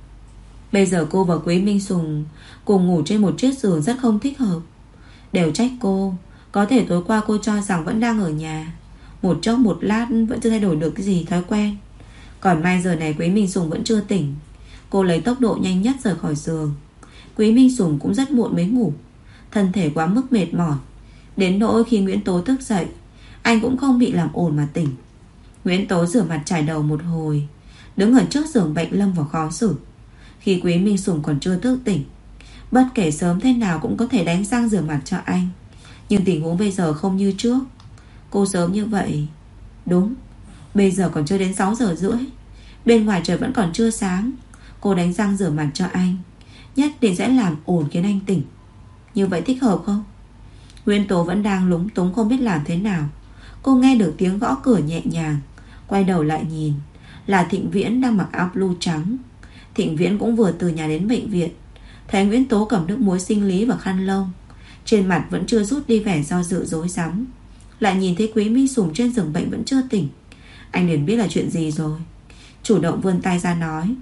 Bây giờ cô và Quý Minh Sùng cùng ngủ trên một chiếc giường rất không thích hợp. Đều trách cô. Có thể tối qua cô cho rằng vẫn đang ở nhà, một chốc một lát vẫn chưa thay đổi được cái gì thói quen. Còn may giờ này Quý Minh Sùng vẫn chưa tỉnh. Cô lấy tốc độ nhanh nhất rời khỏi giường. Quý Minh Sùng cũng rất muộn mới ngủ, thân thể quá mức mệt mỏi, đến nỗi khi Nguyễn Tố thức dậy, anh cũng không bị làm ồn mà tỉnh. Nguyễn Tố rửa mặt chải đầu một hồi, đứng ở trước giường bệnh lâm vào khó xử. Khi Quý Minh Sùng còn chưa thức tỉnh, bất kể sớm thế nào cũng có thể đánh răng rửa mặt cho anh. Nhưng tình huống bây giờ không như trước. Cô sớm như vậy. Đúng, bây giờ còn chưa đến 6 giờ rưỡi. Bên ngoài trời vẫn còn chưa sáng. Cô đánh răng rửa mặt cho anh, nhất định sẽ làm ồn khiến anh tỉnh. Như vậy thích hợp không? Nguyễn Tố vẫn đang lúng túng không biết làm thế nào. Cô nghe được tiếng gõ cửa nhẹ nhàng, quay đầu lại nhìn, là Thịnh Viễn đang mặc áo blue trắng. Thịnh Viễn cũng vừa từ nhà đến bệnh viện. Thấy Nguyễn Tố cầm nước muối sinh lý và khăn lông, trên mặt vẫn chưa rút đi vẻ do dự rối rắm. Lại nhìn thấy Quý Minh Sùng trên giường bệnh vẫn chưa tỉnh, anh liền biết là chuyện gì rồi. Chủ động vươn tay ra nói,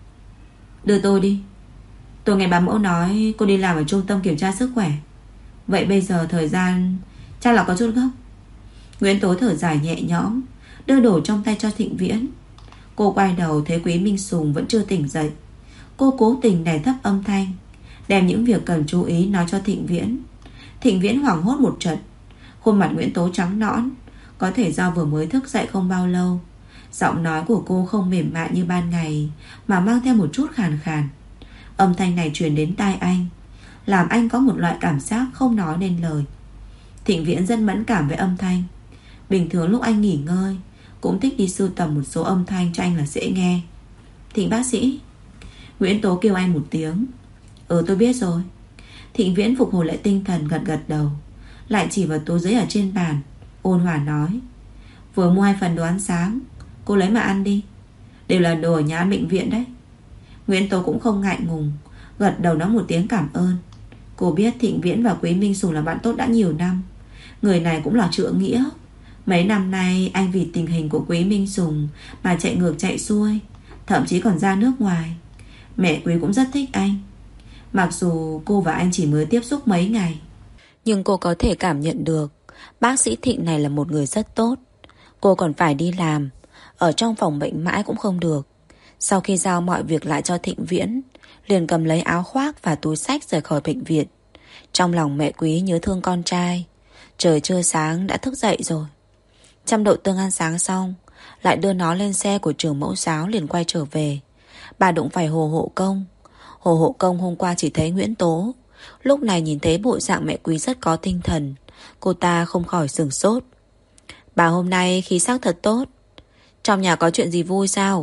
đưa tôi đi. Tôi nghe bà mẫu nói cô đi làm ở trung tâm kiểm tra sức khỏe. Vậy bây giờ thời gian chắc là có chút gấp. Nguyễn Tố thở dài nhẹ nhõm, đưa đồ trong tay cho Thịnh Viễn. Cô quay đầu thấy Quý Minh Sùng vẫn chưa tỉnh dậy. Cô cố tình đè thấp âm thanh, đem những việc cần chú ý nói cho Thịnh Viễn. Thịnh Viễn hoảng hốt một trận. Khuôn mặt Nguyễn Tố trắng nõn, có thể do vừa mới thức dậy không bao lâu. Giọng nói của cô không mềm mại như ban ngày, mà mang theo một chút khàn khàn. Âm thanh này truyền đến tai anh, làm anh có một loại cảm giác không nói nên lời. Thịnh Viễn rất mẫn cảm với âm thanh. Bình thường lúc anh nghỉ ngơi cũng thích đi sưu tầm một số âm thanh cho anh là dễ nghe. Thịnh bác sĩ. Nguyễn Tố kêu anh một tiếng. Tôi biết rồi. Thịnh Viễn phục hồi lại tinh thần, gật gật đầu, lại chỉ vào túi giấy ở trên bàn, ôn hòa nói, vừa mua 2 phần đồ ăn sáng, cô lấy mà ăn đi. Đều là đồ ở nhà ăn bệnh viện đấy. Nguyễn Tố cũng không ngại ngùng, gật đầu nói một tiếng cảm ơn. Cô biết Thịnh Viễn và Quý Minh Sùng là bạn tốt đã nhiều năm. Người này cũng là trượng nghĩa. Mấy năm nay anh vì tình hình của Quý Minh Sùng mà chạy ngược chạy xuôi, thậm chí còn ra nước ngoài. Mẹ Quý cũng rất thích anh. Mặc dù cô và anh chỉ mới tiếp xúc mấy ngày, nhưng cô có thể cảm nhận được bác sĩ Thịnh này là một người rất tốt. Cô còn phải đi làm, ở trong phòng bệnh mãi cũng không được. Sau khi giao mọi việc lại cho Thịnh Viễn, liền cầm lấy áo khoác và túi xách rời khỏi bệnh viện. Trong lòng mẹ Quý nhớ thương con trai. Trời chưa sáng đã thức dậy rồi. Chăm Đậu Tương ăn sáng xong, lại đưa nó lên xe của trường mẫu giáo liền quay trở về. Bà đụng phải Hồ Hộ Công. Hồ Hộ Công hôm qua chỉ thấy Nguyễn Tố, lúc này nhìn thấy bộ dạng mẹ Quý rất có tinh thần. Cô ta không khỏi sửng sốt. Bà hôm nay khí sắc thật tốt. Trong nhà có chuyện gì vui sao?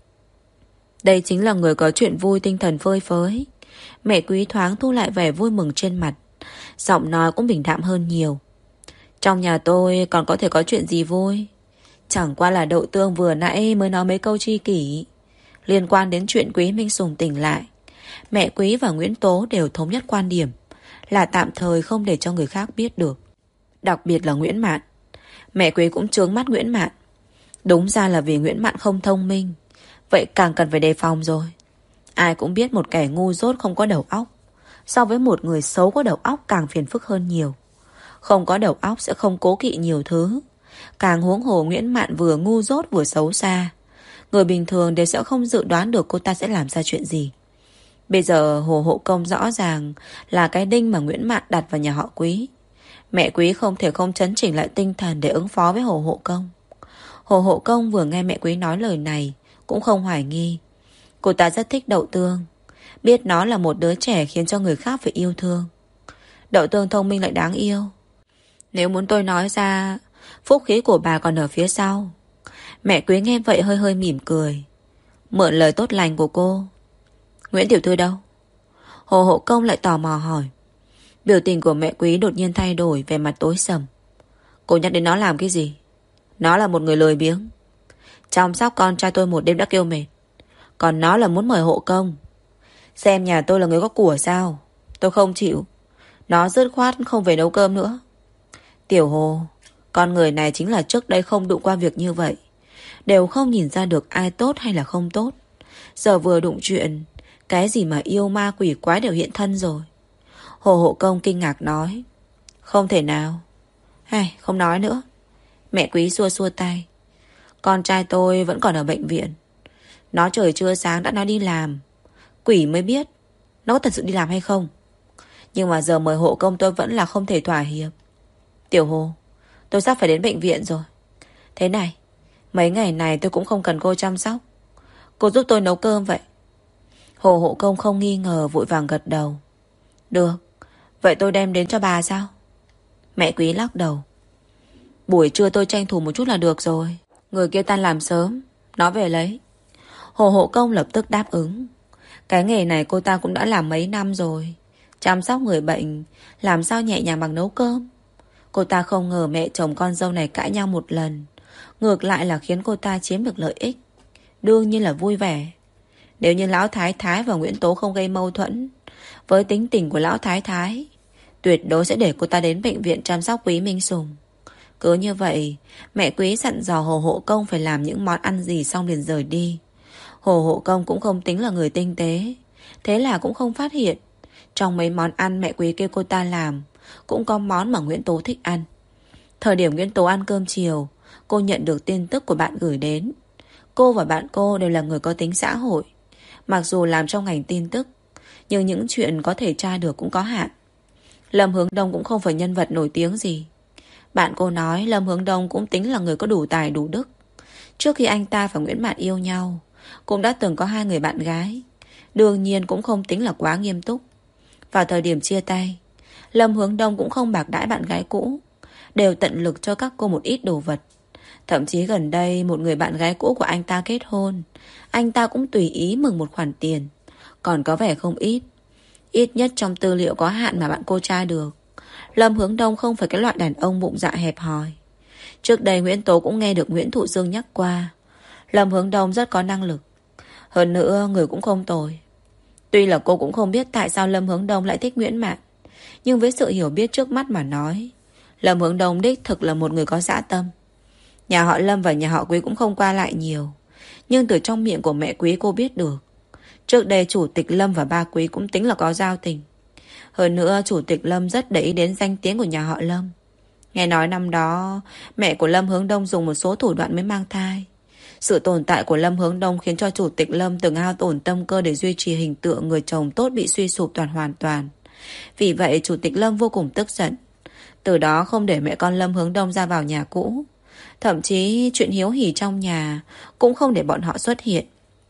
Đây chính là người có chuyện vui, tinh thần phơi phới. Mẹ Quý thoáng thu lại vẻ vui mừng trên mặt, giọng nói cũng bình đạm hơn nhiều. Trong nhà tôi còn có thể có chuyện gì vui? Chẳng qua là Đậu Tương vừa nãy mới nói mấy câu tri kỷ liên quan đến chuyện Quý Minh Sùng tỉnh lại. Mẹ Quý và Nguyễn Tố đều thống nhất quan điểm là tạm thời không để cho người khác biết được. Đặc biệt là Nguyễn Mạn. Mẹ Quý cũng chướng mắt Nguyễn Mạn. Đúng ra là vì Nguyễn Mạn không thông minh, vậy càng cần phải đề phòng rồi. Ai cũng biết một kẻ ngu dốt không có đầu óc so với một người xấu có đầu óc càng phiền phức hơn nhiều. Không có đầu óc sẽ không cố kỵ nhiều thứ. Càng huống hồ Nguyễn Mạn vừa ngu dốt vừa xấu xa. Người bình thường đều sẽ không dự đoán được cô ta sẽ làm ra chuyện gì. Bây giờ Hồ Hộ Công rõ ràng là cái đinh mà Nguyễn Mạn đặt vào nhà họ Quý. Mẹ Quý không thể không chấn chỉnh lại tinh thần để ứng phó với Hồ Hộ Công. Hồ Hộ Công vừa nghe mẹ Quý nói lời này cũng không hoài nghi. Cô ta rất thích Đậu Tương, biết nó là một đứa trẻ khiến cho người khác phải yêu thương. Đậu Tương thông minh lại đáng yêu. Nếu muốn tôi nói ra, phúc khí của bà còn ở phía sau. Mẹ Quý nghe vậy hơi hơi mỉm cười, mượn lời tốt lành của cô. Nguyễn tiểu thư đâu? Hồ Hộ Công lại tò mò hỏi. Biểu tình của mẹ Quý đột nhiên thay đổi, vẻ mặt tối sầm. Cô nhắc đến nó làm cái gì? Nó là một người lười biếng, chăm sóc con trai tôi một đêm đã kêu mệt. Còn nó là muốn mời Hộ Công xem nhà tôi là người có của sao? Tôi không chịu. Nó dứt khoát không về nấu cơm nữa. Tiểu Hồ, con người này chính là trước đây không đụng qua việc như vậy, đều không nhìn ra được ai tốt hay là không tốt. Giờ vừa đụng chuyện, cái gì mà yêu ma quỷ quái đều hiện thân rồi. Hồ Hộ Công kinh ngạc nói. Không thể nào. Hay, không nói nữa. Mẹ Quý xua xua tay. Con trai tôi vẫn còn ở bệnh viện. Nó trời chưa sáng đã nói đi làm. Quỷ mới biết nó có thật sự đi làm hay không. Nhưng mà giờ mời Hộ Công tôi vẫn là không thể thỏa hiệp. Tiểu Hồ, tôi sắp phải đến bệnh viện rồi. Thế này, mấy ngày này tôi cũng không cần cô chăm sóc. Cô giúp tôi nấu cơm vậy. Hồ Hộ Công không nghi ngờ, vội vàng gật đầu. Được, vậy tôi đem đến cho bà sao? Mẹ Quý lắc đầu. Buổi trưa tôi tranh thủ một chút là được rồi. Người kia tan làm sớm, nó về lấy. Hồ Hộ Công lập tức đáp ứng. Cái nghề này cô ta cũng đã làm mấy năm rồi. Chăm sóc người bệnh làm sao nhẹ nhàng bằng nấu cơm. Cô ta không ngờ mẹ chồng con dâu này cãi nhau một lần, ngược lại là khiến cô ta chiếm được lợi ích. Đương nhiên là vui vẻ. Nếu như Lão Thái Thái và Nguyễn Tố không gây mâu thuẫn, với tính tình của Lão Thái Thái, tuyệt đối sẽ để cô ta đến bệnh viện chăm sóc Quý Minh Sùng. Cứ như vậy, mẹ Quý dặn dò Hồ Hộ Công phải làm những món ăn gì xong liền rời đi. Hồ Hộ Công cũng không tính là người tinh tế, thế là cũng không phát hiện trong mấy món ăn mẹ Quý kêu cô ta làm cũng có món mà Nguyễn Tố thích ăn. Thời điểm Nguyễn Tố ăn cơm chiều, cô nhận được tin tức của bạn gửi đến. Cô và bạn cô đều là người có tính xã hội. Mặc dù làm trong ngành tin tức, nhưng những chuyện có thể tra được cũng có hạn. Lâm Hướng Đông cũng không phải nhân vật nổi tiếng gì. Bạn cô nói Lâm Hướng Đông cũng tính là người có đủ tài đủ đức. Trước khi anh ta và Nguyễn Mạn yêu nhau, cũng đã từng có 2 người bạn gái. Đương nhiên cũng không tính là quá nghiêm túc. Vào thời điểm chia tay, Lâm Hướng Đông cũng không bạc đãi bạn gái cũ, đều tận lực cho các cô một ít đồ vật. Thậm chí gần đây một người bạn gái cũ của anh ta kết hôn, anh ta cũng tùy ý mừng một khoản tiền, còn có vẻ không ít. Ít nhất trong tư liệu có hạn mà bạn cô tra được, Lâm Hướng Đông không phải cái loại đàn ông bụng dạ hẹp hòi. Trước đây Nguyễn Tố cũng nghe được Nguyễn Thụ Dương nhắc qua, Lâm Hướng Đông rất có năng lực. Hơn nữa người cũng không tồi. Tuy là cô cũng không biết tại sao Lâm Hướng Đông lại thích Nguyễn Mạn, nhưng với sự hiểu biết trước mắt mà nói, Lâm Hướng Đông đích thực là một người có dã tâm. Nhà họ Lâm và nhà họ Quý cũng không qua lại nhiều, nhưng từ trong miệng của mẹ Quý cô biết được, trước đây chủ tịch Lâm và ba Quý cũng tính là có giao tình. Hơn nữa chủ tịch Lâm rất để ý đến danh tiếng của nhà họ Lâm. Nghe nói năm đó mẹ của Lâm Hướng Đông dùng một số thủ đoạn mới mang thai, Sự tồn tại của Lâm Hướng Đông khiến cho Chủ tịch Lâm từng hao tổn tâm cơ để duy trì hình tượng người chồng tốt bị suy sụp hoàn toàn. Vì vậy Chủ tịch Lâm vô cùng tức giận. Từ đó không để mẹ con Lâm Hướng Đông ra vào nhà cũ. Thậm chí chuyện hiếu hỉ trong nhà cũng không để bọn họ xuất hiện.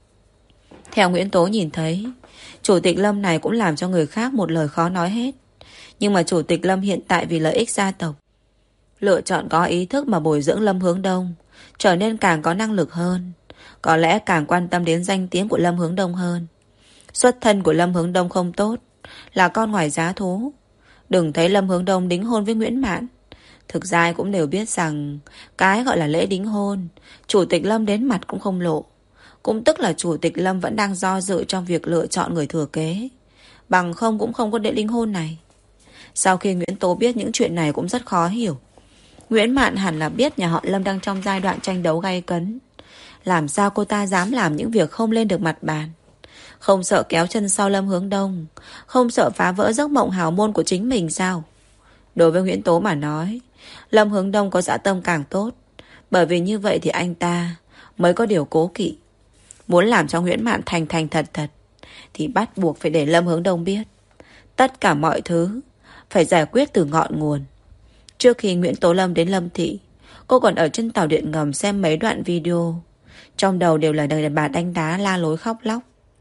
Theo Nguyễn Tố nhìn thấy, Chủ tịch Lâm này cũng làm cho người khác một lời khó nói hết. Nhưng mà Chủ tịch Lâm hiện tại vì lợi ích gia tộc, lựa chọn có ý thức mà bồi dưỡng Lâm Hướng Đông, trở nên càng có năng lực hơn. Có lẽ càng quan tâm đến danh tiếng của Lâm Hướng Đông hơn. Xuất thân của Lâm Hướng Đông không tốt, là con ngoài giá thú. Đừng thấy Lâm Hướng Đông đính hôn với Nguyễn Mạn. Thực ra ai cũng đều biết rằng cái gọi là lễ đính hôn, Chủ tịch Lâm đến mặt cũng không lộ. Cũng tức là Chủ tịch Lâm vẫn đang do dự trong việc lựa chọn người thừa kế. Bằng không cũng không có lễ đính hôn này. Sau khi Nguyễn Tố biết những chuyện này cũng rất khó hiểu. Nguyễn Mạn hẳn là biết nhà họ Lâm đang trong giai đoạn tranh đấu gay cấn. Làm sao cô ta dám làm những việc không lên được mặt bàn? Không sợ kéo chân sau Lâm Hướng Đông, không sợ phá vỡ giấc mộng hào môn của chính mình sao? Đối với Nguyễn Tố mà nói, Lâm Hướng Đông có dã tâm càng tốt. Bởi vì như vậy thì anh ta mới có điều cố kỵ. Muốn làm cho Nguyễn Mạn thành thật thì bắt buộc phải để Lâm Hướng Đông biết. Tất cả mọi thứ phải giải quyết từ ngọn nguồn. Trước khi Nguyễn Tố Lâm đến Lâm Thị, cô còn ở trên tàu điện ngầm xem mấy đoạn video. Trong đầu đều là đàn bà đánh đá la lối khóc lóc.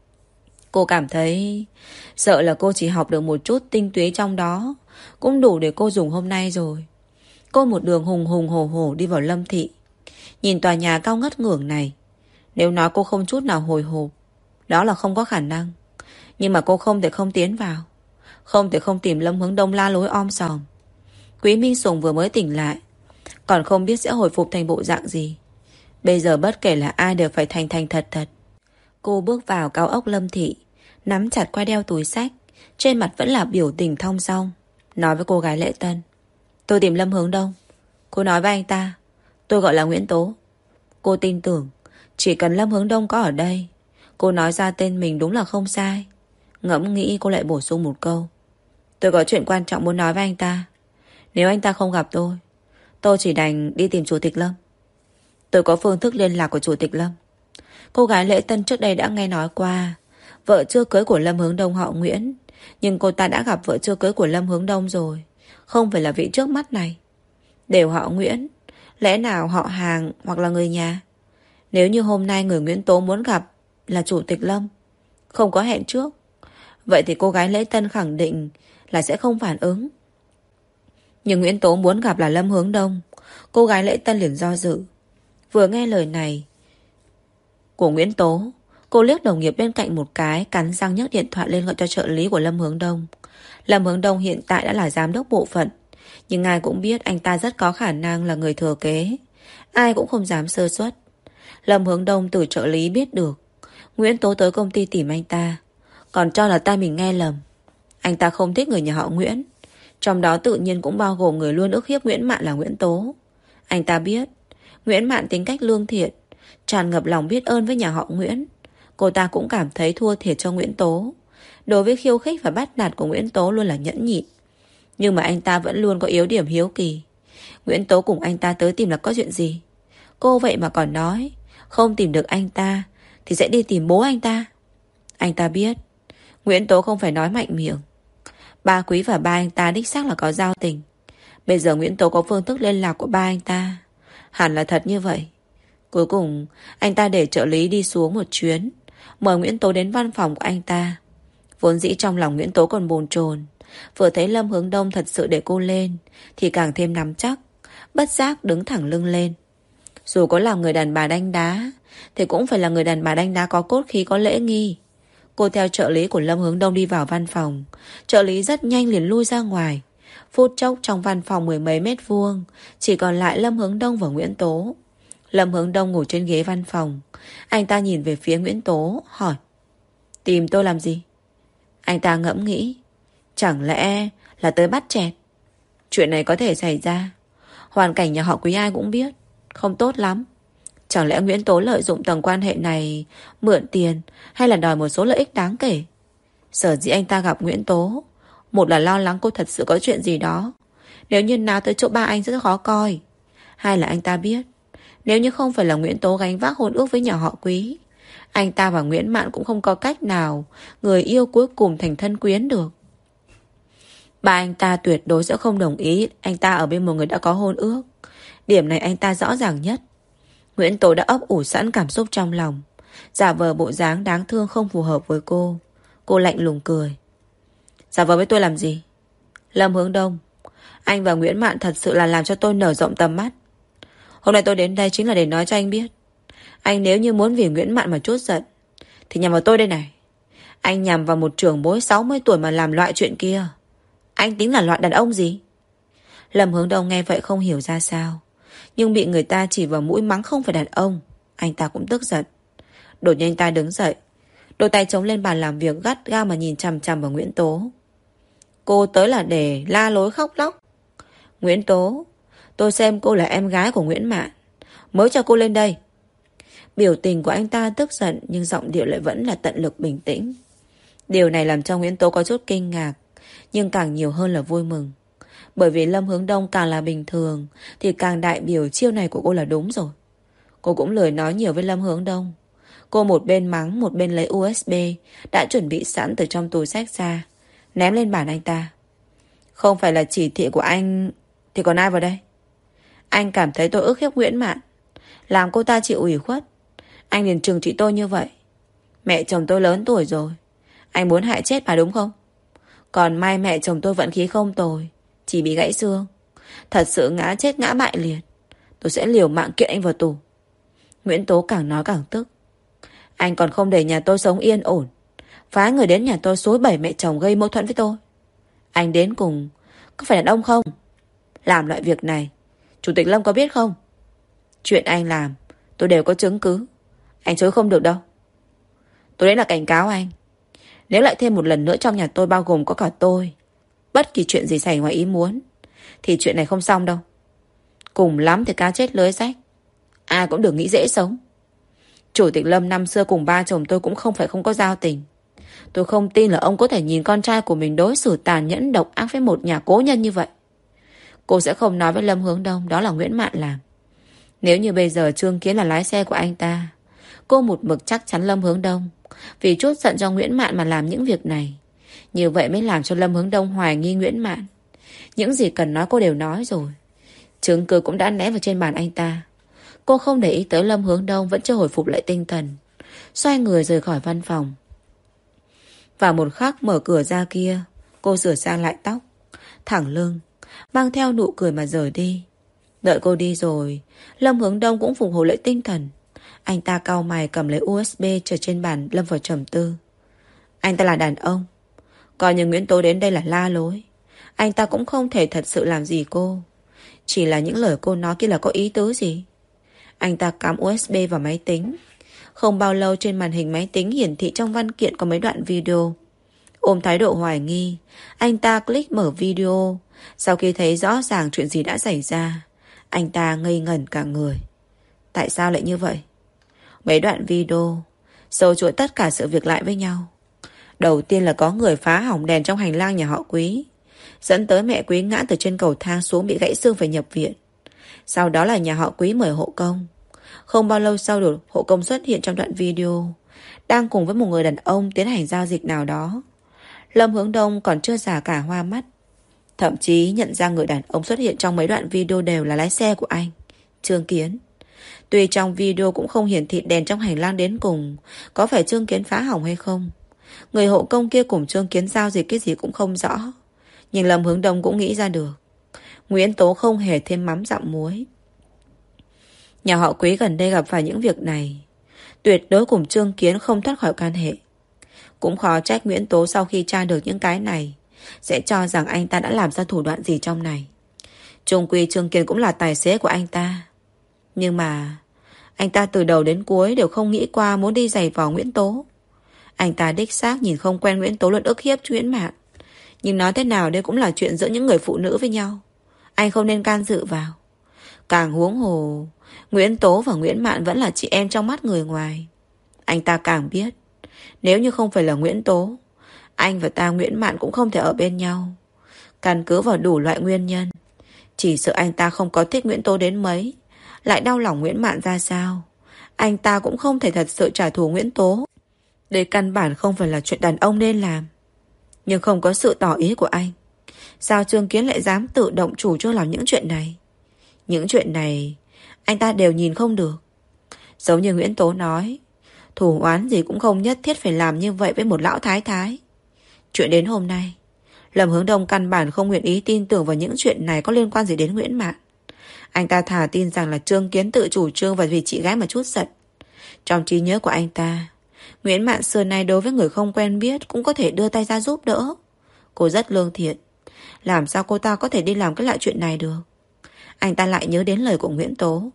Cô cảm thấy sợ là cô chỉ học được một chút tinh túy trong đó cũng đủ để cô dùng hôm nay rồi. Cô một đường hùng hổ đi vào Lâm Thị. Nhìn tòa nhà cao ngất ngưởng này, nếu nói cô không chút nào hồi hộp, đó là không có khả năng. Nhưng mà cô không thể không tiến vào, không thể không tìm Lâm Hướng Đông la lối om sòm. Quý Minh Sùng vừa mới tỉnh lại, còn không biết sẽ hồi phục thành bộ dạng gì. Bây giờ bất kể là ai đều phải thành thật. Cô bước vào cao ốc Lâm Thị, nắm chặt quai đeo túi xách, trên mặt vẫn là biểu tình thong dong. Nói với cô gái lễ tân: tôi tìm Lâm Hướng Đông. Cô nói với anh ta: tôi gọi là Nguyễn Tố. Cô tin tưởng chỉ cần Lâm Hướng Đông có ở đây. Cô nói ra tên mình đúng là không sai. Ngẫm nghĩ cô lại bổ sung một câu: tôi có chuyện quan trọng muốn nói với anh ta. Nếu anh ta không gặp tôi chỉ đành đi tìm Chủ tịch Lâm. Tôi có phương thức liên lạc của Chủ tịch Lâm. Cô gái lễ tân trước đây đã nghe nói qua vợ chưa cưới của Lâm Hướng Đông họ Nguyễn. Nhưng cô ta đã gặp vợ chưa cưới của Lâm Hướng Đông rồi, không phải là vị trước mắt này. Đều họ Nguyễn, lẽ nào họ hàng hoặc là người nhà? Nếu như hôm nay người Nguyễn Tố muốn gặp là Chủ tịch Lâm, không có hẹn trước, vậy thì cô gái lễ tân khẳng định là sẽ không phản ứng. Nhưng Nguyễn Tố muốn gặp là Lâm Hướng Đông. Cô gái lễ tân liền do dự. Vừa nghe lời này của Nguyễn Tố, cô liếc đồng nghiệp bên cạnh một cái, cắn răng nhấc điện thoại lên gọi cho trợ lý của Lâm Hướng Đông. Lâm Hướng Đông hiện tại đã là giám đốc bộ phận, nhưng ai cũng biết anh ta rất có khả năng là người thừa kế. Ai cũng không dám sơ suất. Lâm Hướng Đông từ trợ lý biết được Nguyễn Tố tới công ty tìm anh ta, còn cho là tai mình nghe lầm. Anh ta không thích người nhà họ Nguyễn, trong đó tự nhiên cũng bao gồm người luôn ức hiếp Nguyễn Mạn là Nguyễn Tố. Anh ta biết Nguyễn Mạn tính cách lương thiện, tràn ngập lòng biết ơn với nhà họ Nguyễn. Cô ta cũng cảm thấy thua thiệt cho Nguyễn Tố. Đối với khiêu khích và bắt nạt của Nguyễn Tố luôn là nhẫn nhịn. Nhưng mà anh ta vẫn luôn có yếu điểm hiếu kỳ. Nguyễn Tố cùng anh ta tới tìm là có chuyện gì? Cô vậy mà còn nói không tìm được anh ta thì sẽ đi tìm bố anh ta. Anh ta biết Nguyễn Tố không phải nói mạnh miệng. Ba Quý và ba anh ta đích xác là có giao tình. Bây giờ Nguyễn Tố có phương thức liên lạc của ba anh ta. Hẳn là thật như vậy. Cuối cùng anh ta để trợ lý đi xuống một chuyến, mời Nguyễn Tố đến văn phòng của anh ta. Vốn dĩ trong lòng Nguyễn Tố còn bồn chồn, vừa thấy Lâm Hướng Đông thật sự để cô lên thì càng thêm nắm chắc, bất giác đứng thẳng lưng lên. Dù có làm người đàn bà đánh đá thì cũng phải là người đàn bà đánh đá có cốt khí, có lễ nghi. Cô theo trợ lý của Lâm Hướng Đông đi vào văn phòng. Trợ lý rất nhanh liền lui ra ngoài. Phút chốc trong văn phòng 10 mấy mét vuông chỉ còn lại Lâm Hướng Đông và Nguyễn Tố. Lâm Hướng Đông ngồi trên ghế văn phòng. Anh ta nhìn về phía Nguyễn Tố hỏi: tìm tôi làm gì? Anh ta ngẫm nghĩ, chẳng lẽ là tới bắt chẹt? Chuyện này có thể xảy ra. Hoàn cảnh nhà họ Quý ai cũng biết, không tốt lắm. Chẳng lẽ Nguyễn Tố lợi dụng tầng quan hệ này mượn tiền hay là đòi một số lợi ích đáng kể? Sở dĩ anh ta gặp Nguyễn Tố, một là lo lắng cô thật sự có chuyện gì đó, nếu như nào tới chỗ ba anh rất khó coi. Hai là anh ta biết Nếu như không phải là Nguyễn Tố gánh vác hôn ước với nhà họ Quý, anh ta và Nguyễn Mạn cũng không có cách nào người yêu cuối cùng thành thân quyến được. Ba anh ta tuyệt đối sẽ không đồng ý anh ta ở bên một người đã có hôn ước. Điểm này anh ta rõ ràng nhất. Nguyễn Tố đã ấp ủ sẵn cảm xúc trong lòng, giả vờ bộ dáng đáng thương không phù hợp với cô. Cô lạnh lùng cười. Giả vờ với tôi làm gì? Lâm Hướng Đông, anh và Nguyễn Mạn thật sự là làm cho tôi nở rộng tầm mắt. Hôm nay tôi đến đây chính là để nói cho anh biết, anh nếu như muốn vì Nguyễn Mạn mà trút giận thì nhằm vào tôi đây này. Anh nhằm vào một trưởng bối 60 tuổi mà làm loại chuyện kia. Anh tính là loại đàn ông gì? Lâm Hướng Đông nghe vậy không hiểu ra sao, nhưng bị người ta chỉ vào mũi mắng không phải đàn ông, anh ta cũng tức giận. Đột nhiên anh ta đứng dậy, đôi tay chống lên bàn làm việc gắt gao mà nhìn chằm chằm vào Nguyễn Tố. Cô tới là để la lối khóc lóc. Nguyễn Tố, tôi xem cô là em gái của Nguyễn Mạn, mới cho cô lên đây. Biểu tình của anh ta tức giận, nhưng giọng điệu lại vẫn là tận lực bình tĩnh. Điều này làm cho Nguyễn Tố có chút kinh ngạc, nhưng càng nhiều hơn là vui mừng. Bởi vì Lâm Hướng Đông càng là bình thường thì càng đại biểu chiêu này của cô là đúng rồi. Cô cũng lười nói nhiều với Lâm Hướng Đông. Cô một bên mắng, một bên lấy USB đã chuẩn bị sẵn từ trong túi xách ra, ném lên bàn anh ta. Không phải là chỉ thị của anh thì còn ai vào đây? Anh cảm thấy tôi ức hiếp Nguyễn Mạn, làm cô ta chịu ủy khuất, anh liền trừng trị tôi như vậy. Mẹ chồng tôi lớn tuổi rồi, anh muốn hại chết bà đúng không? Còn may mẹ chồng tôi vận khí không tồi, chỉ bị gãy xương, thật sự ngã chết ngã bại liệt. Tôi sẽ liều mạng kiện anh vào tù. Nguyễn Tố càng nói càng tức. Anh còn không để nhà tôi sống yên ổn, phái người đến nhà tôi xúi bẩy mẹ chồng gây mâu thuẫn với tôi. Anh đến cùng có phải đàn ông không? Làm loại việc này Chủ tịch Lâm có biết không? Chuyện anh làm tôi đều có chứng cứ, anh chối không được đâu. Tôi đến là cảnh cáo anh, nếu lại thêm một lần nữa trong nhà tôi bao gồm có cả tôi, bất kỳ chuyện gì xảy ngoài ý muốn thì chuyện này không xong đâu. Cùng lắm thì cá chết lưới rách, ai cũng đừng nghĩ dễ sống. Chủ tịch Lâm năm xưa cùng ba chồng tôi cũng không phải không có giao tình. Tôi không tin là ông có thể nhìn con trai của mình đối xử tàn nhẫn độc ác với một nhà cố nhân như vậy. Cô sẽ không nói với Lâm Hướng Đông đó là Nguyễn Mạn làm. Nếu như bây giờ Trương Kiến là lái xe của anh ta, cô một mực chắc chắn Lâm Hướng Đông vì trút giận cho Nguyễn Mạn mà làm những việc này. Như vậy mới làm cho Lâm Hướng Đông hoài nghi Nguyễn Mạn. Những gì cần nói cô đều nói rồi, chứng cứ cũng đã ném vào trên bàn anh ta. Cô không để ý tới Lâm Hướng Đông vẫn chưa hồi phục lại tinh thần, xoay người rời khỏi văn phòng. Và một khắc mở cửa ra kia, cô sửa sang lại tóc, thẳng lưng, mang theo nụ cười mà rời đi. Đợi cô đi rồi, Lâm Hướng Đông cũng phục hồi lại tinh thần. Anh ta cau mày cầm lấy USB trở trên bàn, lâm vào trầm tư. Anh ta là đàn ông, coi như Nguyễn Tố đến đây là la lối, anh ta cũng không thể thật sự làm gì cô. Chỉ là những lời cô nói kia là có ý tứ gì? Anh ta cắm USB vào máy tính. Không bao lâu trên màn hình máy tính hiển thị trong văn kiện có mấy đoạn video. Ôm thái độ hoài nghi, anh ta click mở video. Sau khi thấy rõ ràng chuyện gì đã xảy ra, anh ta ngây ngẩn cả người. Tại sao lại như vậy? Mấy đoạn video sâu chuỗi tất cả sự việc lại với nhau. Đầu tiên là có người phá hỏng đèn trong hành lang nhà họ Quý, dẫn tới mẹ Quý ngã từ trên cầu thang xuống bị gãy xương phải nhập viện. Sau đó là nhà họ Quý mời hộ công. Không bao lâu sau được hộ công xuất hiện trong đoạn video, đang cùng với một người đàn ông tiến hành giao dịch nào đó. Lâm Hướng Đông còn chưa già cả hoa mắt, thậm chí nhận ra người đàn ông xuất hiện trong mấy đoạn video đều là lái xe của anh, Trương Kiến. Tuy trong video cũng không hiển thị đèn trong hành lang đến cùng có phải Trương Kiến phá hỏng hay không, người hộ công kia cùng Trương Kiến giao dịch cái gì cũng không rõ, nhưng Lâm Hướng Đông cũng nghĩ ra được. Nguyễn Tố không hề thêm mắm dặm muối. Nhà họ Quý gần đây gặp phải những việc này, tuyệt đối cùng Trương Kiến không thoát khỏi can hệ. Cũng khó trách Nguyễn Tố sau khi tra được những cái này sẽ cho rằng anh ta đã làm ra thủ đoạn gì trong này. Chung quy Trương Kiến cũng là tài xế của anh ta, nhưng mà anh ta từ đầu đến cuối đều không nghĩ qua muốn đi giày vò Nguyễn Tố. Anh ta đích xác nhìn không quen Nguyễn Tố luôn ức hiếp Nguyễn Mạn, nhưng nói thế nào đây cũng là chuyện giữa những người phụ nữ với nhau, anh không nên can dự vào. Càng huống hồ Nguyễn Tố và Nguyễn Mạn vẫn là chị em trong mắt người ngoài. Anh ta càng biết, nếu như không phải là Nguyễn Tố, anh và ta Nguyễn Mạn cũng không thể ở bên nhau. Căn cứ vào đủ loại nguyên nhân, chỉ sợ anh ta không có thích Nguyễn Tố đến mấy, lại đau lòng Nguyễn Mạn ra sao. Anh ta cũng không thể thật sự trả thù Nguyễn Tố. Đây căn bản không phải là chuyện đàn ông nên làm. Nhưng không có sự tỏ ý của anh, sao Trương Kiến lại dám tự động chủ trương làm những chuyện này? Những chuyện này anh ta đều nhìn không được. Giống như Nguyễn Tố nói, thù oán gì cũng không nhất thiết phải làm như vậy với một lão thái thái. Chuyện đến hôm nay, Lâm Hướng Đông căn bản không nguyện ý tin tưởng vào những chuyện này có liên quan gì đến Nguyễn Mạn. Anh ta thà tin rằng là Trương Kiến tự chủ trương và vì chị gái mà chút giận. Trong trí nhớ của anh ta, Nguyễn Mạn xưa nay đối với người không quen biết cũng có thể đưa tay ra giúp đỡ. Cô rất lương thiện. Làm sao cô ta có thể đi làm cái loại chuyện này được? Anh ta lại nhớ đến lời của Nguyễn Tố.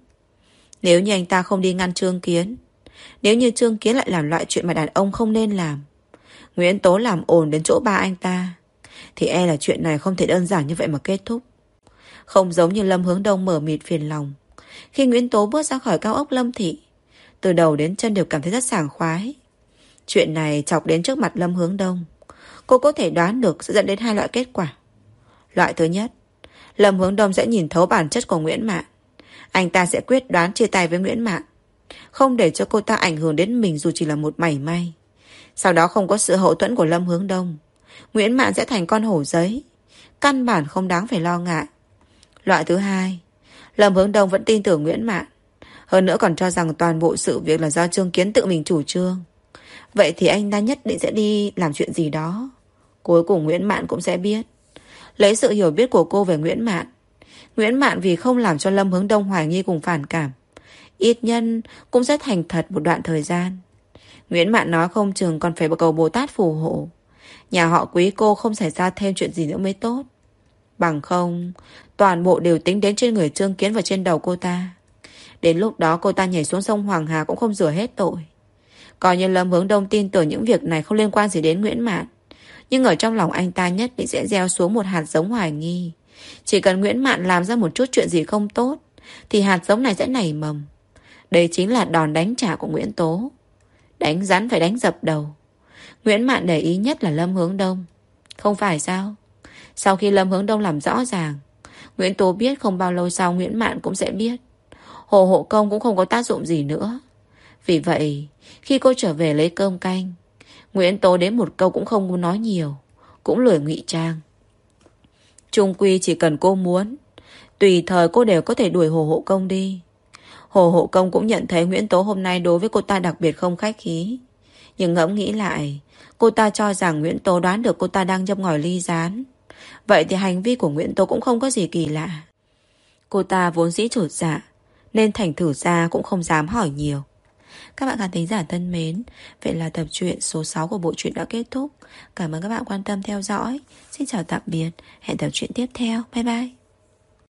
Nếu như anh ta không đi ngăn Trương Kiến, nếu như Trương Kiến lại làm loại chuyện mà đàn ông không nên làm, Nguyễn Tố làm ồn đến chỗ ba anh ta, thì e là chuyện này không thể đơn giản như vậy mà kết thúc. Không giống như Lâm Hướng Đông mờ mịt phiền lòng. Khi Nguyễn Tố bước ra khỏi cao ốc Lâm Thị, từ đầu đến chân đều cảm thấy rất sảng khoái. Chuyện này chọc đến trước mặt Lâm Hướng Đông, cô có thể đoán được sẽ dẫn đến hai loại kết quả. Loại thứ nhất, Lâm Hướng Đông sẽ nhìn thấu bản chất của Nguyễn Mạn. Anh ta sẽ quyết đoán chia tay với Nguyễn Mạn, không để cho cô ta ảnh hưởng đến mình dù chỉ là một mảy may. Sau đó không có sự hậu thuẫn của Lâm Hướng Đông, Nguyễn Mạn sẽ thành con hổ giấy, căn bản không đáng phải lo ngại. Loại thứ hai, Lâm Hướng Đông vẫn tin tưởng Nguyễn Mạn, hơn nữa còn cho rằng toàn bộ sự việc là do Trương Kiến tự mình chủ trương. Vậy thì anh ta nhất định sẽ đi làm chuyện gì đó. Cuối cùng Nguyễn Mạn cũng sẽ biết. Lấy sự hiểu biết của cô về Nguyễn Mạn, Nguyễn Mạn vì không làm cho Lâm Hướng Đông hoài nghi cùng phản cảm, ít nhân cũng sẽ thành thật một đoạn thời gian. Nguyễn Mạn nói không chừng còn phải cầu Bồ Tát phù hộ, nhà họ Quý cô không xảy ra thêm chuyện gì nữa mới tốt. Bằng không, toàn bộ đều tính đến trên người Trương Kiến và trên đầu cô ta. Đến lúc đó cô ta nhảy xuống sông Hoàng Hà cũng không rửa hết tội. Coi như Lâm Hướng Đông tin tưởng những việc này không liên quan gì đến Nguyễn Mạn, nhưng ở trong lòng anh ta nhất định sẽ gieo xuống một hạt giống hoài nghi. Chỉ cần Nguyễn Mạn làm ra một chút chuyện gì không tốt, thì hạt giống này sẽ nảy mầm. Đây chính là đòn đánh trả của Nguyễn Tố. Đánh rắn phải đánh dập đầu. Nguyễn Mạn để ý nhất là Lâm Hướng Đông, không phải sao? Sau khi Lâm Hướng Đông làm rõ ràng, Nguyễn Tố biết không bao lâu sau Nguyễn Mạn cũng sẽ biết. Hồ hộ công cũng không có tác dụng gì nữa. Vì vậy, khi cô trở về lấy cơm canh, Nguyễn Tố đến một câu cũng không muốn nói nhiều, cũng lười ngụy trang. Chung quy chỉ cần cô muốn, tùy thời cô đều có thể đuổi Hồ hộ công đi. Hồ hộ công cũng nhận thấy Nguyễn Tố hôm nay đối với cô ta đặc biệt không khách khí. Nhưng ngẫm nghĩ lại, cô ta cho rằng Nguyễn Tố đoán được cô ta đang châm ngòi ly gián. Vậy thì hành vi của Nguyễn Tố cũng không có gì kỳ lạ. Cô ta vốn dĩ chột dạ, nên thành thử ra cũng không dám hỏi nhiều. Các bạn khán thính giả thân mến, vậy là tập truyện số 6 của bộ truyện đã kết thúc. Cảm ơn các bạn quan tâm theo dõi. Xin chào tạm biệt, hẹn tập truyện tiếp theo. Bye bye.